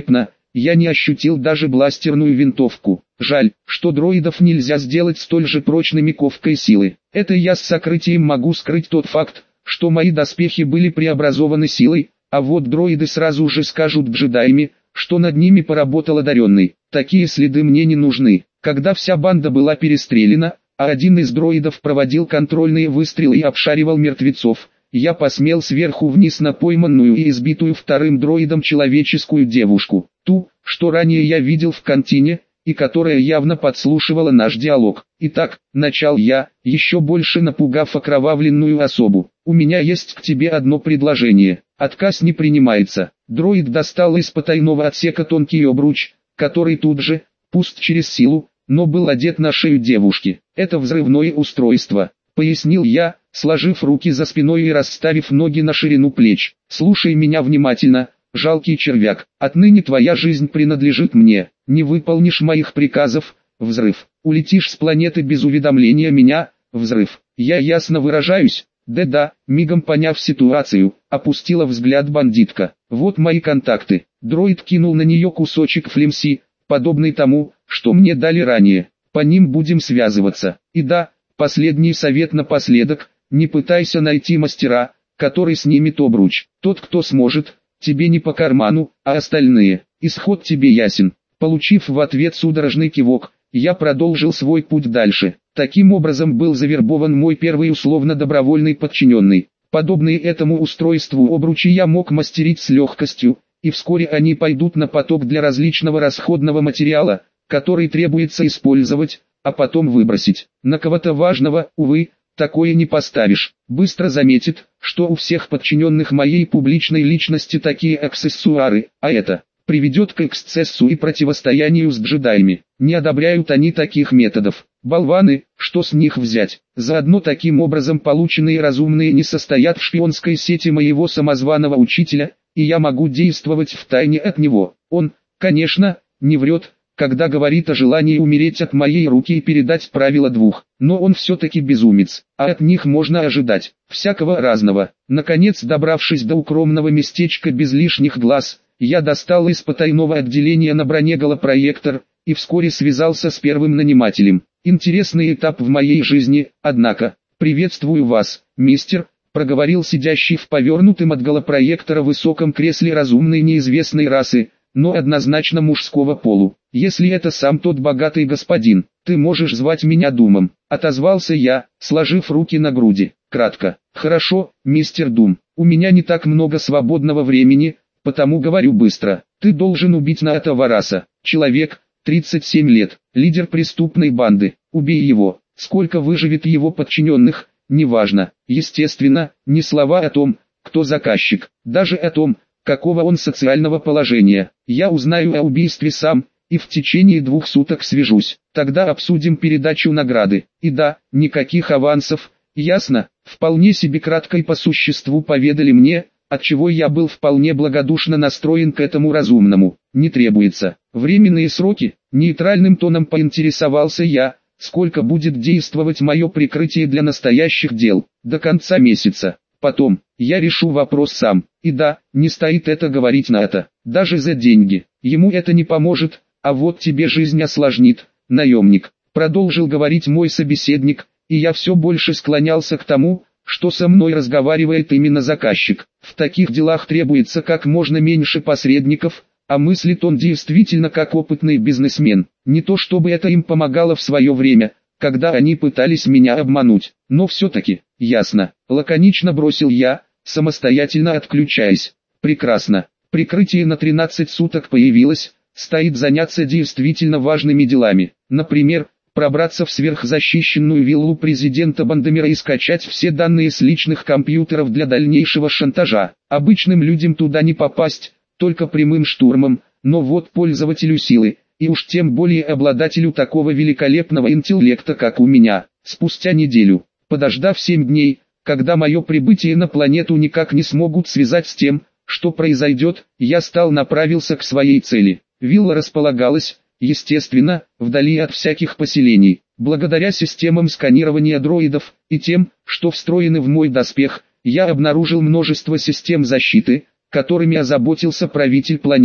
S1: я не ощутил даже бластерную винтовку. Жаль, что дроидов нельзя сделать столь же прочными ковкой силы. Это я с сокрытием могу скрыть тот факт, что мои доспехи были преобразованы силой, а вот дроиды сразу же скажут джедаями, что над ними поработал одаренный. Такие следы мне не нужны. Когда вся банда была перестреляна, а один из дроидов проводил контрольные выстрелы и обшаривал мертвецов, я посмел сверху вниз на пойманную и избитую вторым дроидом человеческую девушку, ту, что ранее я видел в кантине, и которая явно подслушивала наш диалог. Итак, начал я, еще больше напугав окровавленную особу. У меня есть к тебе одно предложение. Отказ не принимается. Дроид достал из потайного отсека тонкий обруч, который тут же, пусть через силу, но был одет на шею девушки. Это взрывное устройство, пояснил я, сложив руки за спиной и расставив ноги на ширину плеч. Слушай меня внимательно, жалкий червяк. Отныне твоя жизнь принадлежит мне. Не выполнишь моих приказов — взрыв. Улетишь с планеты без уведомления меня — взрыв. Я ясно выражаюсь? Да-да, мигом поняв ситуацию, опустила взгляд бандитка. Вот мои контакты. Дроид кинул на нее кусочек флемси, подобный тому, что мне дали ранее. По ним будем связываться. И да, последний совет напоследок, не пытайся найти мастера, который снимет обруч. Тот, кто сможет, тебе не по карману, а остальные. Исход тебе ясен. Получив в ответ судорожный кивок, я продолжил свой путь дальше. Таким образом был завербован мой первый условно-добровольный подчиненный. Подобные этому устройству обручи я мог мастерить с легкостью, и вскоре они пойдут на поток для различного расходного материала, который требуется использовать, а потом выбросить. На кого-то важного, увы, такое не поставишь. Быстро заметит, что у всех подчиненных моей публичной личности такие аксессуары, а это приведет к эксцессу и противостоянию с джедаями. Не одобряют они таких методов. Болваны, что с них взять? Заодно таким образом полученные разумные не состоят в шпионской сети моего самозваного учителя, и я могу действовать втайне от него. Он, конечно, не врет, когда говорит о желании умереть от моей руки и передать правила двух, но он все-таки безумец, а от них можно ожидать всякого разного. Наконец, добравшись до укромного местечка без лишних глаз, я достал из потайного отделения на броне голопроектор, и вскоре связался с первым нанимателем. Интересный этап в моей жизни, однако. «Приветствую вас, мистер», — проговорил сидящий в повернутом от голопроектора высоком кресле разумной неизвестной расы, но однозначно мужского полу. «Если это сам тот богатый господин, ты можешь звать меня Думом», — отозвался я, сложив руки на груди. Кратко. «Хорошо, мистер Дум, у меня не так много свободного времени, потому говорю быстро. Ты должен убить Наата Вараса. Человек, 37 лет, лидер преступной банды. Убей его. Сколько выживет его подчиненных, неважно. Естественно, ни слова о том, кто заказчик, даже о том, какого он социального положения. Я узнаю о убийстве сам, и в течение 2 суток свяжусь. Тогда обсудим передачу награды. И да, никаких авансов, ясно?» Вполне себе кратко и по существу поведали мне, отчего я был вполне благодушно настроен к этому разумному. «Не требуется. Временные сроки», — нейтральным тоном поинтересовался я, «сколько будет действовать мое прикрытие для настоящих дел?» «До конца месяца. Потом, я решу вопрос сам. И да, не стоит это говорить на это. Даже за деньги. Ему это не поможет, а вот тебе жизнь осложнит, наемник», — продолжил говорить мой собеседник, и я все больше склонялся к тому, что со мной разговаривает именно заказчик. В таких делах требуется как можно меньше посредников, а мыслит он действительно как опытный бизнесмен. Не то чтобы это им помогало в свое время, когда они пытались меня обмануть, но все-таки, ясно, лаконично бросил я, самостоятельно отключаясь. «Прекрасно. Прикрытие на 13 суток появилось, стоит заняться действительно важными делами. Например, пробраться в сверхзащищенную виллу президента Бандемира и скачать все данные с личных компьютеров для дальнейшего шантажа. Обычным людям туда не попасть, только прямым штурмом, но вот пользователю силы, и уж тем более обладателю такого великолепного интеллекта, как у меня, спустя неделю, подождав 7 дней, когда мое прибытие на планету никак не смогут связать с тем, что произойдет, я направился к своей цели. Вилла располагалась, естественно, вдали от всяких поселений. Благодаря системам сканирования дроидов и тем, что встроены в мой доспех, я обнаружил множество систем защиты, которыми озаботился правитель планеты.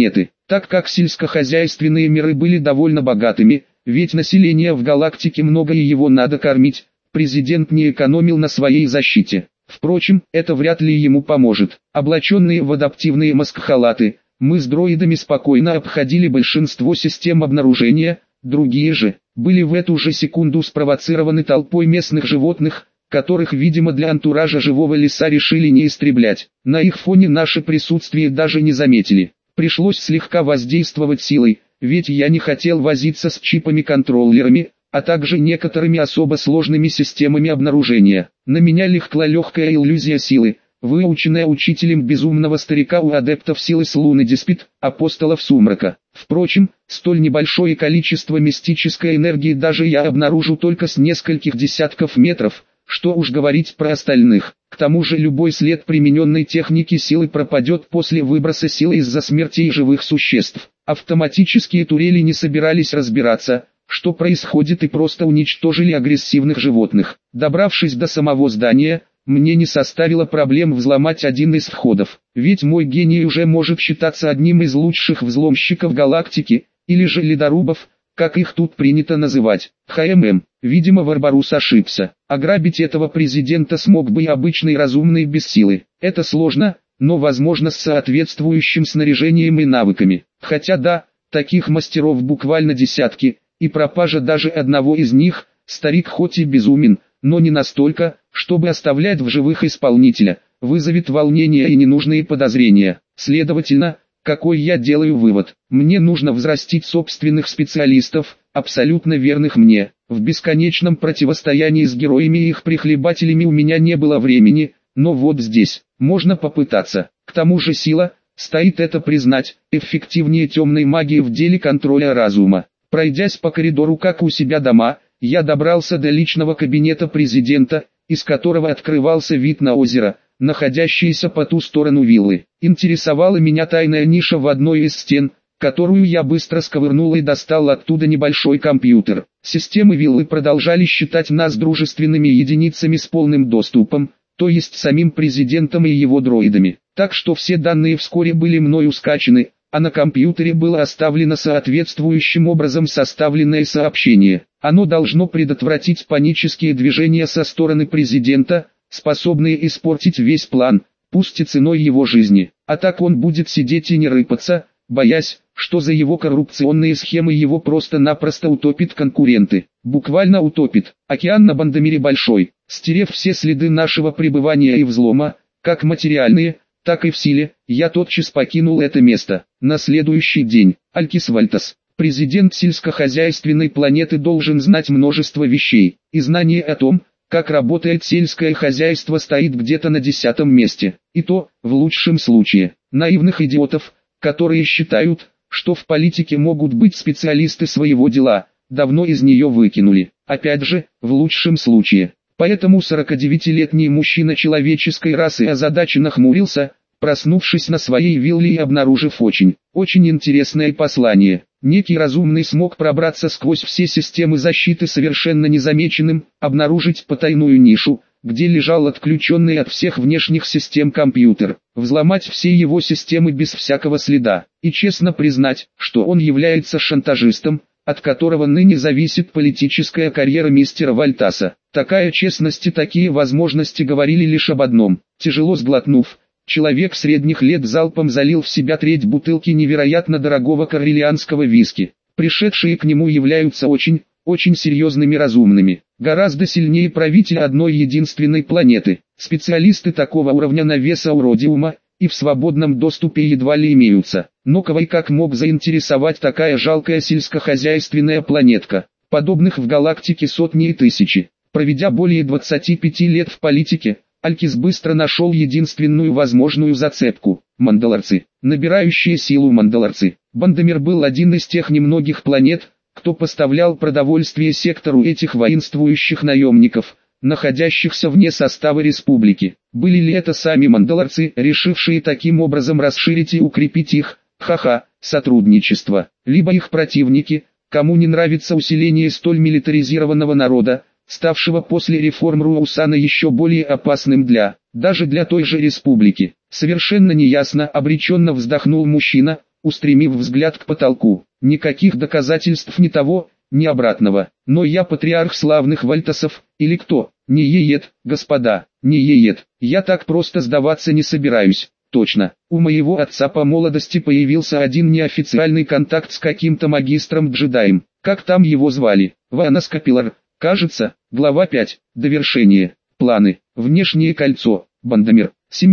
S1: так как сельскохозяйственные миры были довольно богатыми, ведь населения в галактике много и его надо кормить, президент не экономил на своей защите. Впрочем, это вряд ли ему поможет. Облаченные в адаптивные маскхалаты, мы с дроидами спокойно обходили большинство систем обнаружения, другие же были в эту же секунду спровоцированы толпой местных животных, которых, видимо, для антуража живого леса решили не истреблять. На их фоне наше присутствие даже не заметили. Пришлось слегка воздействовать силой, ведь я не хотел возиться с чипами-контроллерами, а также некоторыми особо сложными системами обнаружения. На меня легла легкая иллюзия силы, выученная учителем безумного старика у адептов силы с Луны Диспит, апостолов сумрака. Впрочем, столь небольшое количество мистической энергии даже я обнаружу только с нескольких десятков метров, что уж говорить про остальных. К тому же любой след примененной техники силы пропадет после выброса силы из-за смертей живых существ. Автоматические турели не собирались разбираться, что происходит, и просто уничтожили агрессивных животных. Добравшись до самого здания, мне не составило проблем взломать один из входов, ведь мой гений уже может считаться одним из лучших взломщиков галактики, или же ледорубов, как их тут принято называть. Видимо, Варбарус ошибся. Ограбить этого президента смог бы и обычный разумный без силы. Это сложно, но возможно с соответствующим снаряжением и навыками. Хотя да, таких мастеров буквально десятки, и пропажа даже одного из них, старик хоть и безумен, но не настолько, чтобы оставлять в живых исполнителя, вызовет волнение и ненужные подозрения. Следовательно, какой я делаю вывод? Мне нужно взрастить собственных специалистов, абсолютно верных мне. В бесконечном противостоянии с героями и их прихлебателями у меня не было времени, но вот здесь, можно попытаться. К тому же сила, стоит это признать, эффективнее темной магии в деле контроля разума. Пройдясь по коридору как у себя дома, я добрался до личного кабинета президента, из которого открывался вид на озеро, находящееся по ту сторону виллы. Интересовала меня тайная ниша в одной из стен, которую я быстро сковырнул и достал оттуда небольшой компьютер. Системы виллы продолжали считать нас дружественными единицами с полным доступом, то есть самим президентом и его дроидами. Так что все данные вскоре были мною скачаны, а на компьютере было оставлено соответствующим образом составленное сообщение. Оно должно предотвратить панические движения со стороны президента, способные испортить весь план, пусть и ценой его жизни. А так он будет сидеть и не рыпаться, боясь, что за его коррупционные схемы его просто-напросто утопит конкуренты. Буквально утопит. Океан на Бандамире большой, стерев все следы нашего пребывания и взлома, как материальные, так и в силе, я тотчас покинул это место. На следующий день, Алькис Вальтас, президент сельскохозяйственной планеты, должен знать множество вещей, и знание о том, как работает сельское хозяйство, стоит где-то на 10-м месте. И то, в лучшем случае, наивных идиотов, которые считают, что в политике могут быть специалисты своего дела, давно из нее выкинули. Опять же, в лучшем случае. Поэтому 49-летний мужчина человеческой расы озадаченно хмурился, проснувшись на своей вилле и обнаружив очень интересное послание. Некий разумный смог пробраться сквозь все системы защиты совершенно незамеченным, обнаружить потайную нишу, где лежал отключенный от всех внешних систем компьютер, взломать все его системы без всякого следа, и честно признать, что он является шантажистом, от которого ныне зависит политическая карьера мистера Вальтаса. Такая честность и такие возможности говорили лишь об одном. Тяжело сглотнув, человек средних лет залпом залил в себя треть бутылки невероятно дорогого коррелианского виски. Пришедшие к нему являются очень серьезными разумными. Гораздо сильнее правителя одной единственной планеты. Специалисты такого уровня на вес ауродиума и в свободном доступе едва ли имеются. Но кого и как мог заинтересовать такая жалкая сельскохозяйственная планетка? Подобных в галактике сотни и тысячи. Проведя более 25 лет в политике, Алькис быстро нашел единственную возможную зацепку – мандалорцы. Набирающие силу мандалорцы. Бандамир был один из тех немногих планет, кто поставлял продовольствие сектору этих воинствующих наемников, находящихся вне состава республики. Были ли это сами мандалорцы, решившие таким образом расширить и укрепить их, сотрудничество, либо их противники, кому не нравится усиление столь милитаризированного народа, ставшего после реформ Руаусана еще более опасным даже для той же республики. Совершенно неясно, обреченно вздохнул мужчина, устремив взгляд к потолку. Никаких доказательств ни того, ни обратного. Но я патриарх славных вальтосов, или кто? Не еет, господа, не еет. Я так просто сдаваться не собираюсь. Точно, у моего отца по молодости появился один неофициальный контакт с каким-то магистром-джедаем. Как там его звали? Ванас Капилар, кажется. Глава 5. Довершение. Планы. Внешнее кольцо. Бандомир.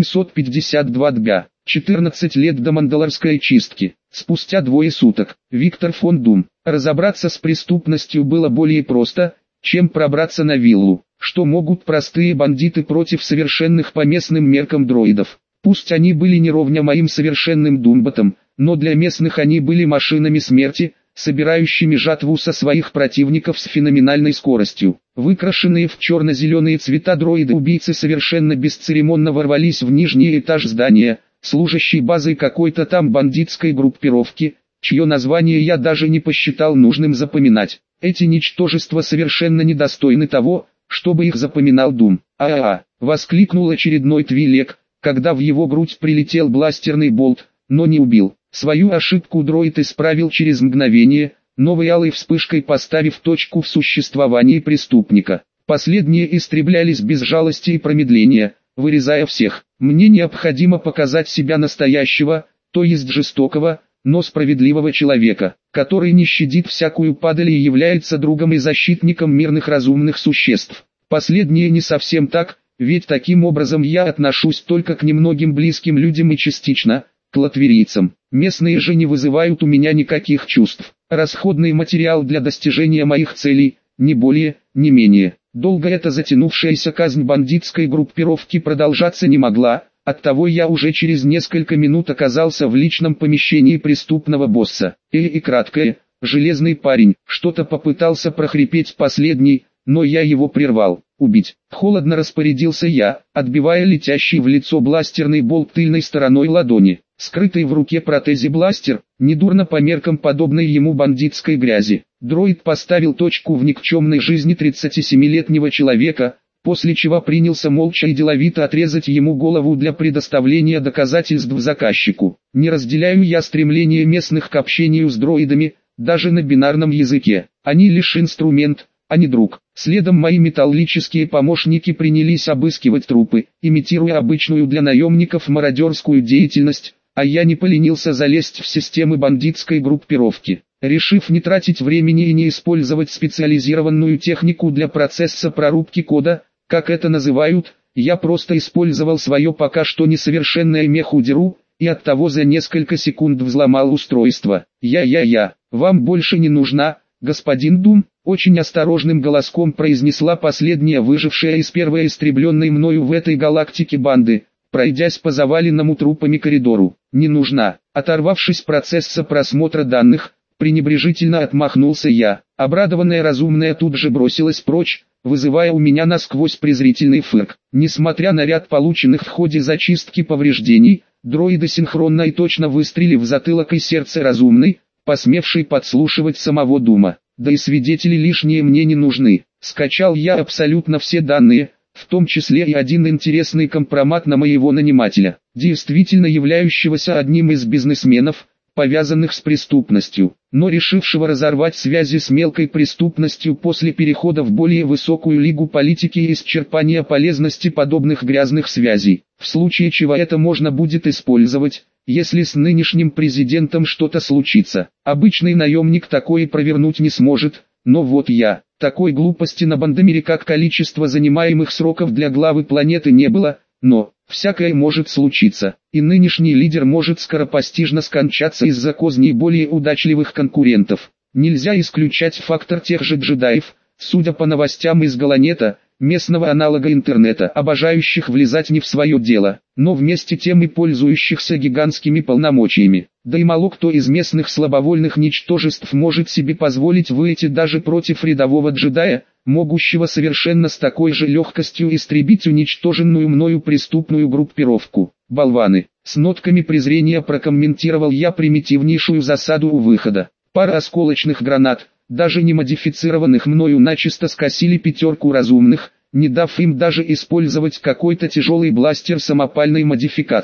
S1: 752 дбя. 14 лет до мандалорской чистки. Спустя 2 суток. Виктор фон Дум. Разобраться с преступностью было более просто, чем пробраться на виллу. Что могут простые бандиты против совершенных по местным меркам дроидов? Пусть они были не ровня моим совершенным думботам, но для местных они были машинами смерти, собирающими жатву со своих противников с феноменальной скоростью. Выкрашенные в черно-зеленые цвета дроиды-убийцы совершенно бесцеремонно ворвались в нижний этаж здания, служащей базой какой-то там бандитской группировки, чье название я даже не посчитал нужным запоминать. Эти ничтожества совершенно недостойны того, чтобы их запоминал Дум. Воскликнул очередной Твилек, когда в его грудь прилетел бластерный болт, но не убил. Свою ошибку дроид исправил через мгновение, новой алой вспышкой поставив точку в существовании преступника. Последние истреблялись без жалости и промедления, вырезая всех. Мне необходимо показать себя настоящего, то есть жестокого, но справедливого человека, который не щадит всякую падаль и является другом и защитником мирных разумных существ. Последнее не совсем так, ведь таким образом я отношусь только к немногим близким людям и частично к латвийцам. Местные же не вызывают у меня никаких чувств. Расходный материал для достижения моих целей, не более, не менее. Долго эта затянувшаяся казнь бандитской группировки продолжаться не могла, оттого я уже через несколько минут оказался в личном помещении преступного босса. И краткое, железный парень, что-то попытался прохрипеть последний, но я его прервал. Убить. Холодно распорядился я, отбивая летящий в лицо бластерный болт тыльной стороной ладони. Скрытый в руке протезе бластер, недурно по меркам подобной ему бандитской грязи. Дроид поставил точку в никчемной жизни 37-летнего человека, после чего принялся молча и деловито отрезать ему голову для предоставления доказательств заказчику. Не разделяю я стремление местных к общению с дроидами, даже на бинарном языке. Они лишь инструмент, а не друг. Следом мои металлические помощники принялись обыскивать трупы, имитируя обычную для наемников мародерскую деятельность, а я не поленился залезть в системы бандитской группировки. Решив не тратить времени и не использовать специализированную технику для процесса прорубки кода, как это называют, я просто использовал свое пока что несовершенное мехудеру, и оттого за несколько секунд взломал устройство. Вам больше не нужна, господин Дум, очень осторожным голоском произнесла последняя выжившая из первой истребленной мною в этой галактике банды, пройдясь по заваленному трупами коридору. Не нужна. Оторвавшись от процесса просмотра данных, пренебрежительно отмахнулся я. Обрадованная разумная тут же бросилась прочь, вызывая у меня насквозь презрительный фырк. Несмотря на ряд полученных в ходе зачистки повреждений, дроиды синхронно и точно выстрелили в затылок и сердце разумной, посмевшей подслушивать самого Дума. Да и свидетели лишние мне не нужны. Скачал я абсолютно все данные, в том числе и один интересный компромат на моего нанимателя, действительно являющегося одним из бизнесменов, повязанных с преступностью, но решившего разорвать связи с мелкой преступностью после перехода в более высокую лигу политики и исчерпания полезности подобных грязных связей. В случае чего это можно будет использовать, если с нынешним президентом что-то случится. Обычный наемник такое провернуть не сможет, но вот я. Такой глупости на Бандомире как количество занимаемых сроков для главы планеты не было, но всякое может случиться, и нынешний лидер может скоропостижно скончаться из-за козней более удачливых конкурентов. Нельзя исключать фактор тех же джедаев, судя по новостям из Галанета, местного аналога интернета, обожающих влезать не в свое дело, но вместе тем и пользующихся гигантскими полномочиями. Да и мало кто из местных слабовольных ничтожеств может себе позволить выйти даже против рядового джедая, могущего совершенно с такой же легкостью истребить уничтоженную мною преступную группировку. Болваны, с нотками презрения прокомментировал я примитивнейшую засаду у выхода. Пара осколочных гранат, даже не модифицированных мною, начисто скосили пятерку разумных, не дав им даже использовать какой-то тяжелый бластер самопальной модификации.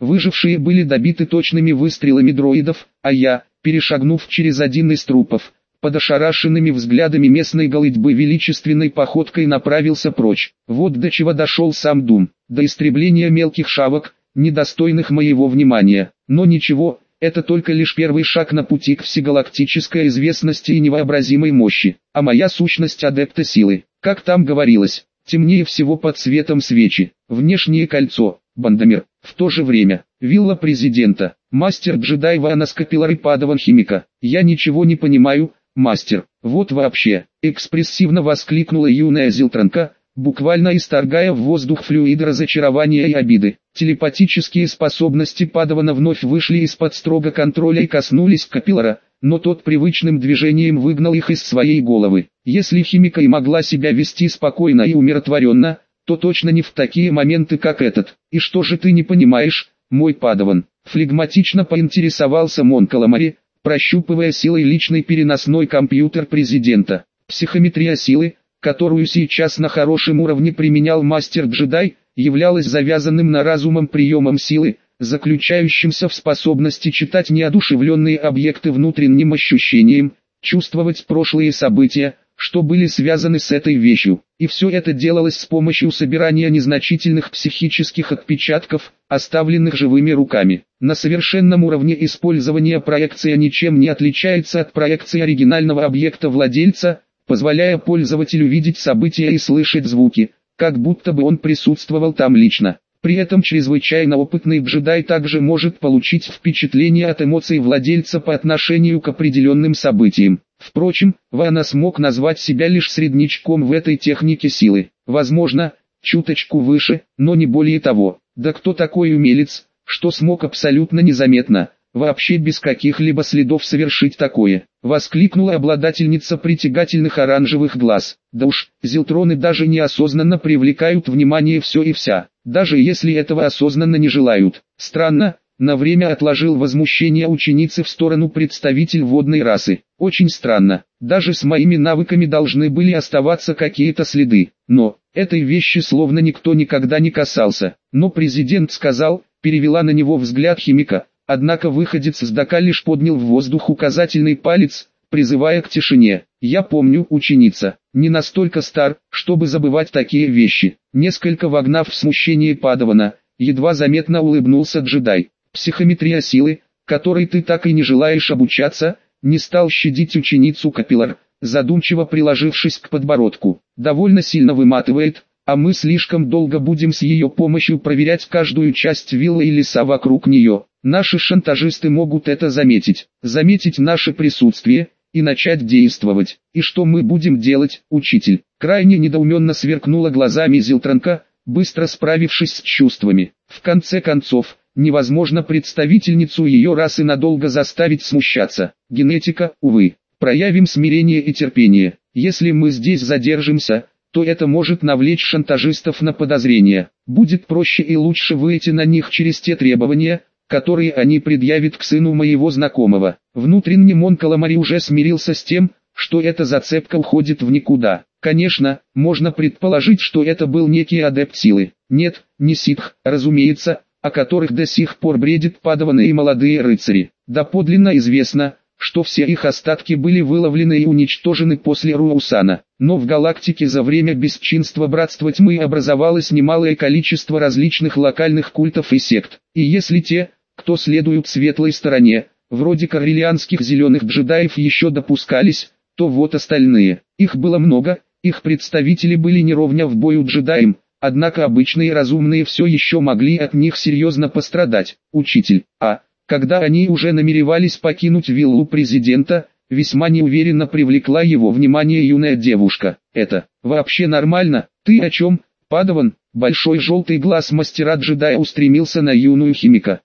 S1: Выжившие были добиты точными выстрелами дроидов, а я, перешагнув через один из трупов, под ошарашенными взглядами местной голытьбы величественной походкой направился прочь. Вот до чего дошел сам Дум, до истребления мелких шавок, недостойных моего внимания. Но ничего, это только лишь первый шаг на пути к всегалактической известности и невообразимой мощи. А моя сущность адепта силы, как там говорилось, темнее всего под светом свечи. Внешнее кольцо, Бандамир, в то же время, вилла президента, мастер-джедай Ванас Капиллары Падаван Химика. Я ничего не понимаю, мастер, вот вообще, экспрессивно воскликнула юная Зилтранка, буквально исторгая в воздух флюид разочарования и обиды. Телепатические способности Падавана вновь вышли из-под строго контроля и коснулись Капиллара, но тот привычным движением выгнал их из своей головы. Если Химика и могла себя вести спокойно и умиротворенно, то точно не в такие моменты, как этот. И что же ты не понимаешь, мой Падаван? Флегматично поинтересовался Мон Каламари, прощупывая силой личный переносной компьютер президента. Психометрия силы, которую сейчас на хорошем уровне применял мастер-джедай, являлась завязанным на разумом приемом силы, заключающимся в способности читать неодушевленные объекты внутренним ощущением, чувствовать прошлые события, что были связаны с этой вещью. И все это делалось с помощью собирания незначительных психических отпечатков, оставленных живыми руками. На совершенном уровне использования проекция ничем не отличается от проекции оригинального объекта владельца, позволяя пользователю видеть события и слышать звуки, как будто бы он присутствовал там лично. При этом чрезвычайно опытный джедай также может получить впечатление от эмоций владельца по отношению к определенным событиям. Впрочем, Вана смог назвать себя лишь среднячком в этой технике силы. Возможно, чуточку выше, но не более того. Да кто такой умелец, что смог абсолютно незаметно, вообще без каких-либо следов совершить такое? Воскликнула обладательница притягательных оранжевых глаз. Да уж, зилтроны даже неосознанно привлекают внимание все и вся, даже если этого осознанно не желают. Странно, на время отложил возмущение ученицы в сторону представитель водной расы. Очень странно, даже с моими навыками должны были оставаться какие-то следы, но этой вещи словно никто никогда не касался. Но президент сказал, перевела на него взгляд Химика. Однако выходец с Дака лишь поднял в воздух указательный палец, призывая к тишине. Я помню, ученица, не настолько стар, чтобы забывать такие вещи. Несколько вогнав в смущение Падавана, едва заметно улыбнулся джедай. Психометрия силы, которой ты так и не желаешь обучаться, не стал щадить ученицу Капиллар, задумчиво приложившись к подбородку. Довольно сильно выматывает, а мы слишком долго будем с ее помощью проверять каждую часть виллы и леса вокруг нее. Наши шантажисты могут это заметить наше присутствие, и начать действовать. И что мы будем делать, учитель? Крайне недоуменно сверкнула глазами Зилтранка, быстро справившись с чувствами. В конце концов, невозможно представительницу ее расы надолго заставить смущаться. Генетика, увы. Проявим смирение и терпение. Если мы здесь задержимся, то это может навлечь шантажистов на подозрения. Будет проще и лучше выйти на них через те требования, которые они предъявят к сыну моего знакомого. Внутренне Мон Каламари уже смирился с тем, что эта зацепка уходит в никуда. Конечно, можно предположить, что это был некий адепт силы. Нет, не ситх, разумеется, о которых до сих пор бредят Падаваны и молодые рыцари. Доподлинно известно, что все их остатки были выловлены и уничтожены после Руусана. Но в галактике за время бесчинства Братства Тьмы образовалось немалое количество различных локальных культов и сект. И если те, кто следует светлой стороне, вроде коррелианских зеленых джедаев еще допускались, то вот остальные. Их было много, их представители были не ровня в бою джедаям, однако обычные разумные все еще могли от них серьезно пострадать. Учитель, когда они уже намеревались покинуть виллу президента, весьма неуверенно привлекла его внимание юная девушка. Это вообще нормально? Ты о чем, Падаван? Большой желтый глаз мастера-джедая устремился на юную Химика.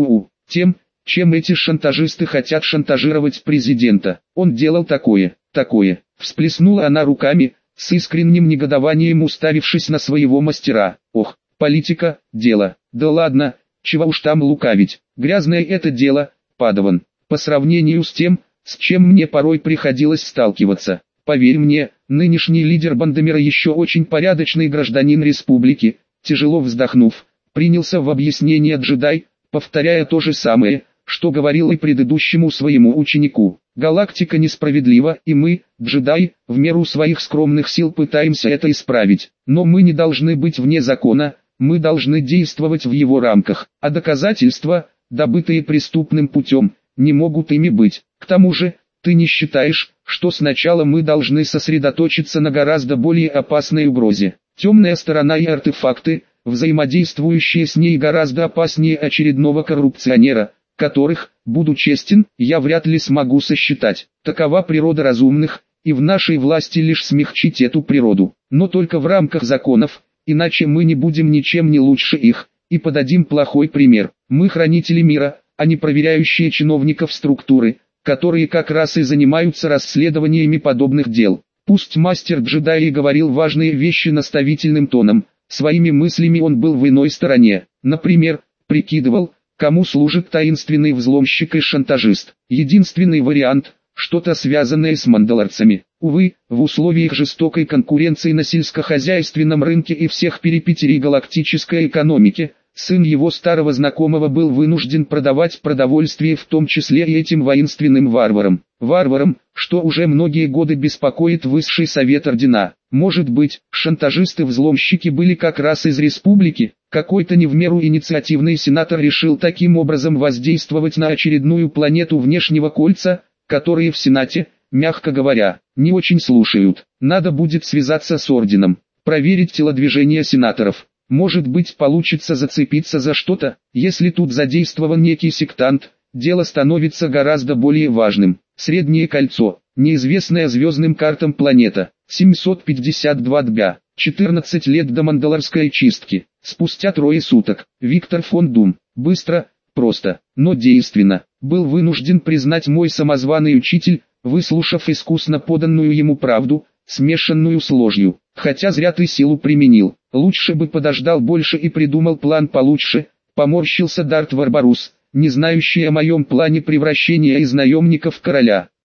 S1: Тем, чем эти шантажисты хотят шантажировать президента. Он делал такое. Всплеснула она руками, с искренним негодованием уставившись на своего мастера. Ох, политика, дело. Да ладно, чего уж там лукавить. Грязное это дело, Падаван, по сравнению с тем, с чем мне порой приходилось сталкиваться. Поверь мне, нынешний лидер Бандамира еще очень порядочный гражданин республики. Тяжело вздохнув, принялся в объяснение джедай, повторяя то же самое, что говорил и предыдущему своему ученику. Галактика несправедлива, и мы, джедаи, в меру своих скромных сил пытаемся это исправить. Но мы не должны быть вне закона, мы должны действовать в его рамках, а доказательства, добытые преступным путем, не могут ими быть. К тому же, ты не считаешь, что сначала мы должны сосредоточиться на гораздо более опасной угрозе? Темная сторона и артефакты, взаимодействующие с ней, гораздо опаснее очередного коррупционера, которых, буду честен, я вряд ли смогу сосчитать. Такова природа разумных, и в нашей власти лишь смягчить эту природу, но только в рамках законов, иначе мы не будем ничем не лучше их, и подадим плохой пример. Мы хранители мира, а не проверяющие чиновников структуры, которые как раз и занимаются расследованиями подобных дел. Пусть мастер-джедай говорил важные вещи наставительным тоном, своими мыслями он был в иной стороне. Например, прикидывал, кому служит таинственный взломщик и шантажист. Единственный вариант – что-то связанное с мандалорцами. Увы, в условиях жестокой конкуренции на сельскохозяйственном рынке и всех перипетий галактической экономики, сын его старого знакомого был вынужден продавать продовольствие, в том числе и этим воинственным варварам. Варварам, что уже многие годы беспокоит Высший Совет Ордена. Может быть, шантажисты-взломщики были как раз из республики? Какой-то не в меру инициативный сенатор решил таким образом воздействовать на очередную планету внешнего кольца, которые в Сенате, мягко говоря, не очень слушают. Надо будет связаться с Орденом, проверить телодвижения сенаторов. Может быть, получится зацепиться за что-то. Если тут задействован некий сектант, дело становится гораздо более важным. Среднее кольцо, неизвестная звездным картам планета, 752 дбя, 14 лет до мандалорской чистки, спустя 3 суток. Виктор фон Дум, быстро, просто, но действенно, был вынужден признать мой самозваный учитель, выслушав искусно поданную ему правду, смешанную с ложью. Хотя зря ты силу применил, лучше бы подождал больше и придумал план получше, поморщился Дарт Варбарус, не знающий о моем плане превращения из наемников короля.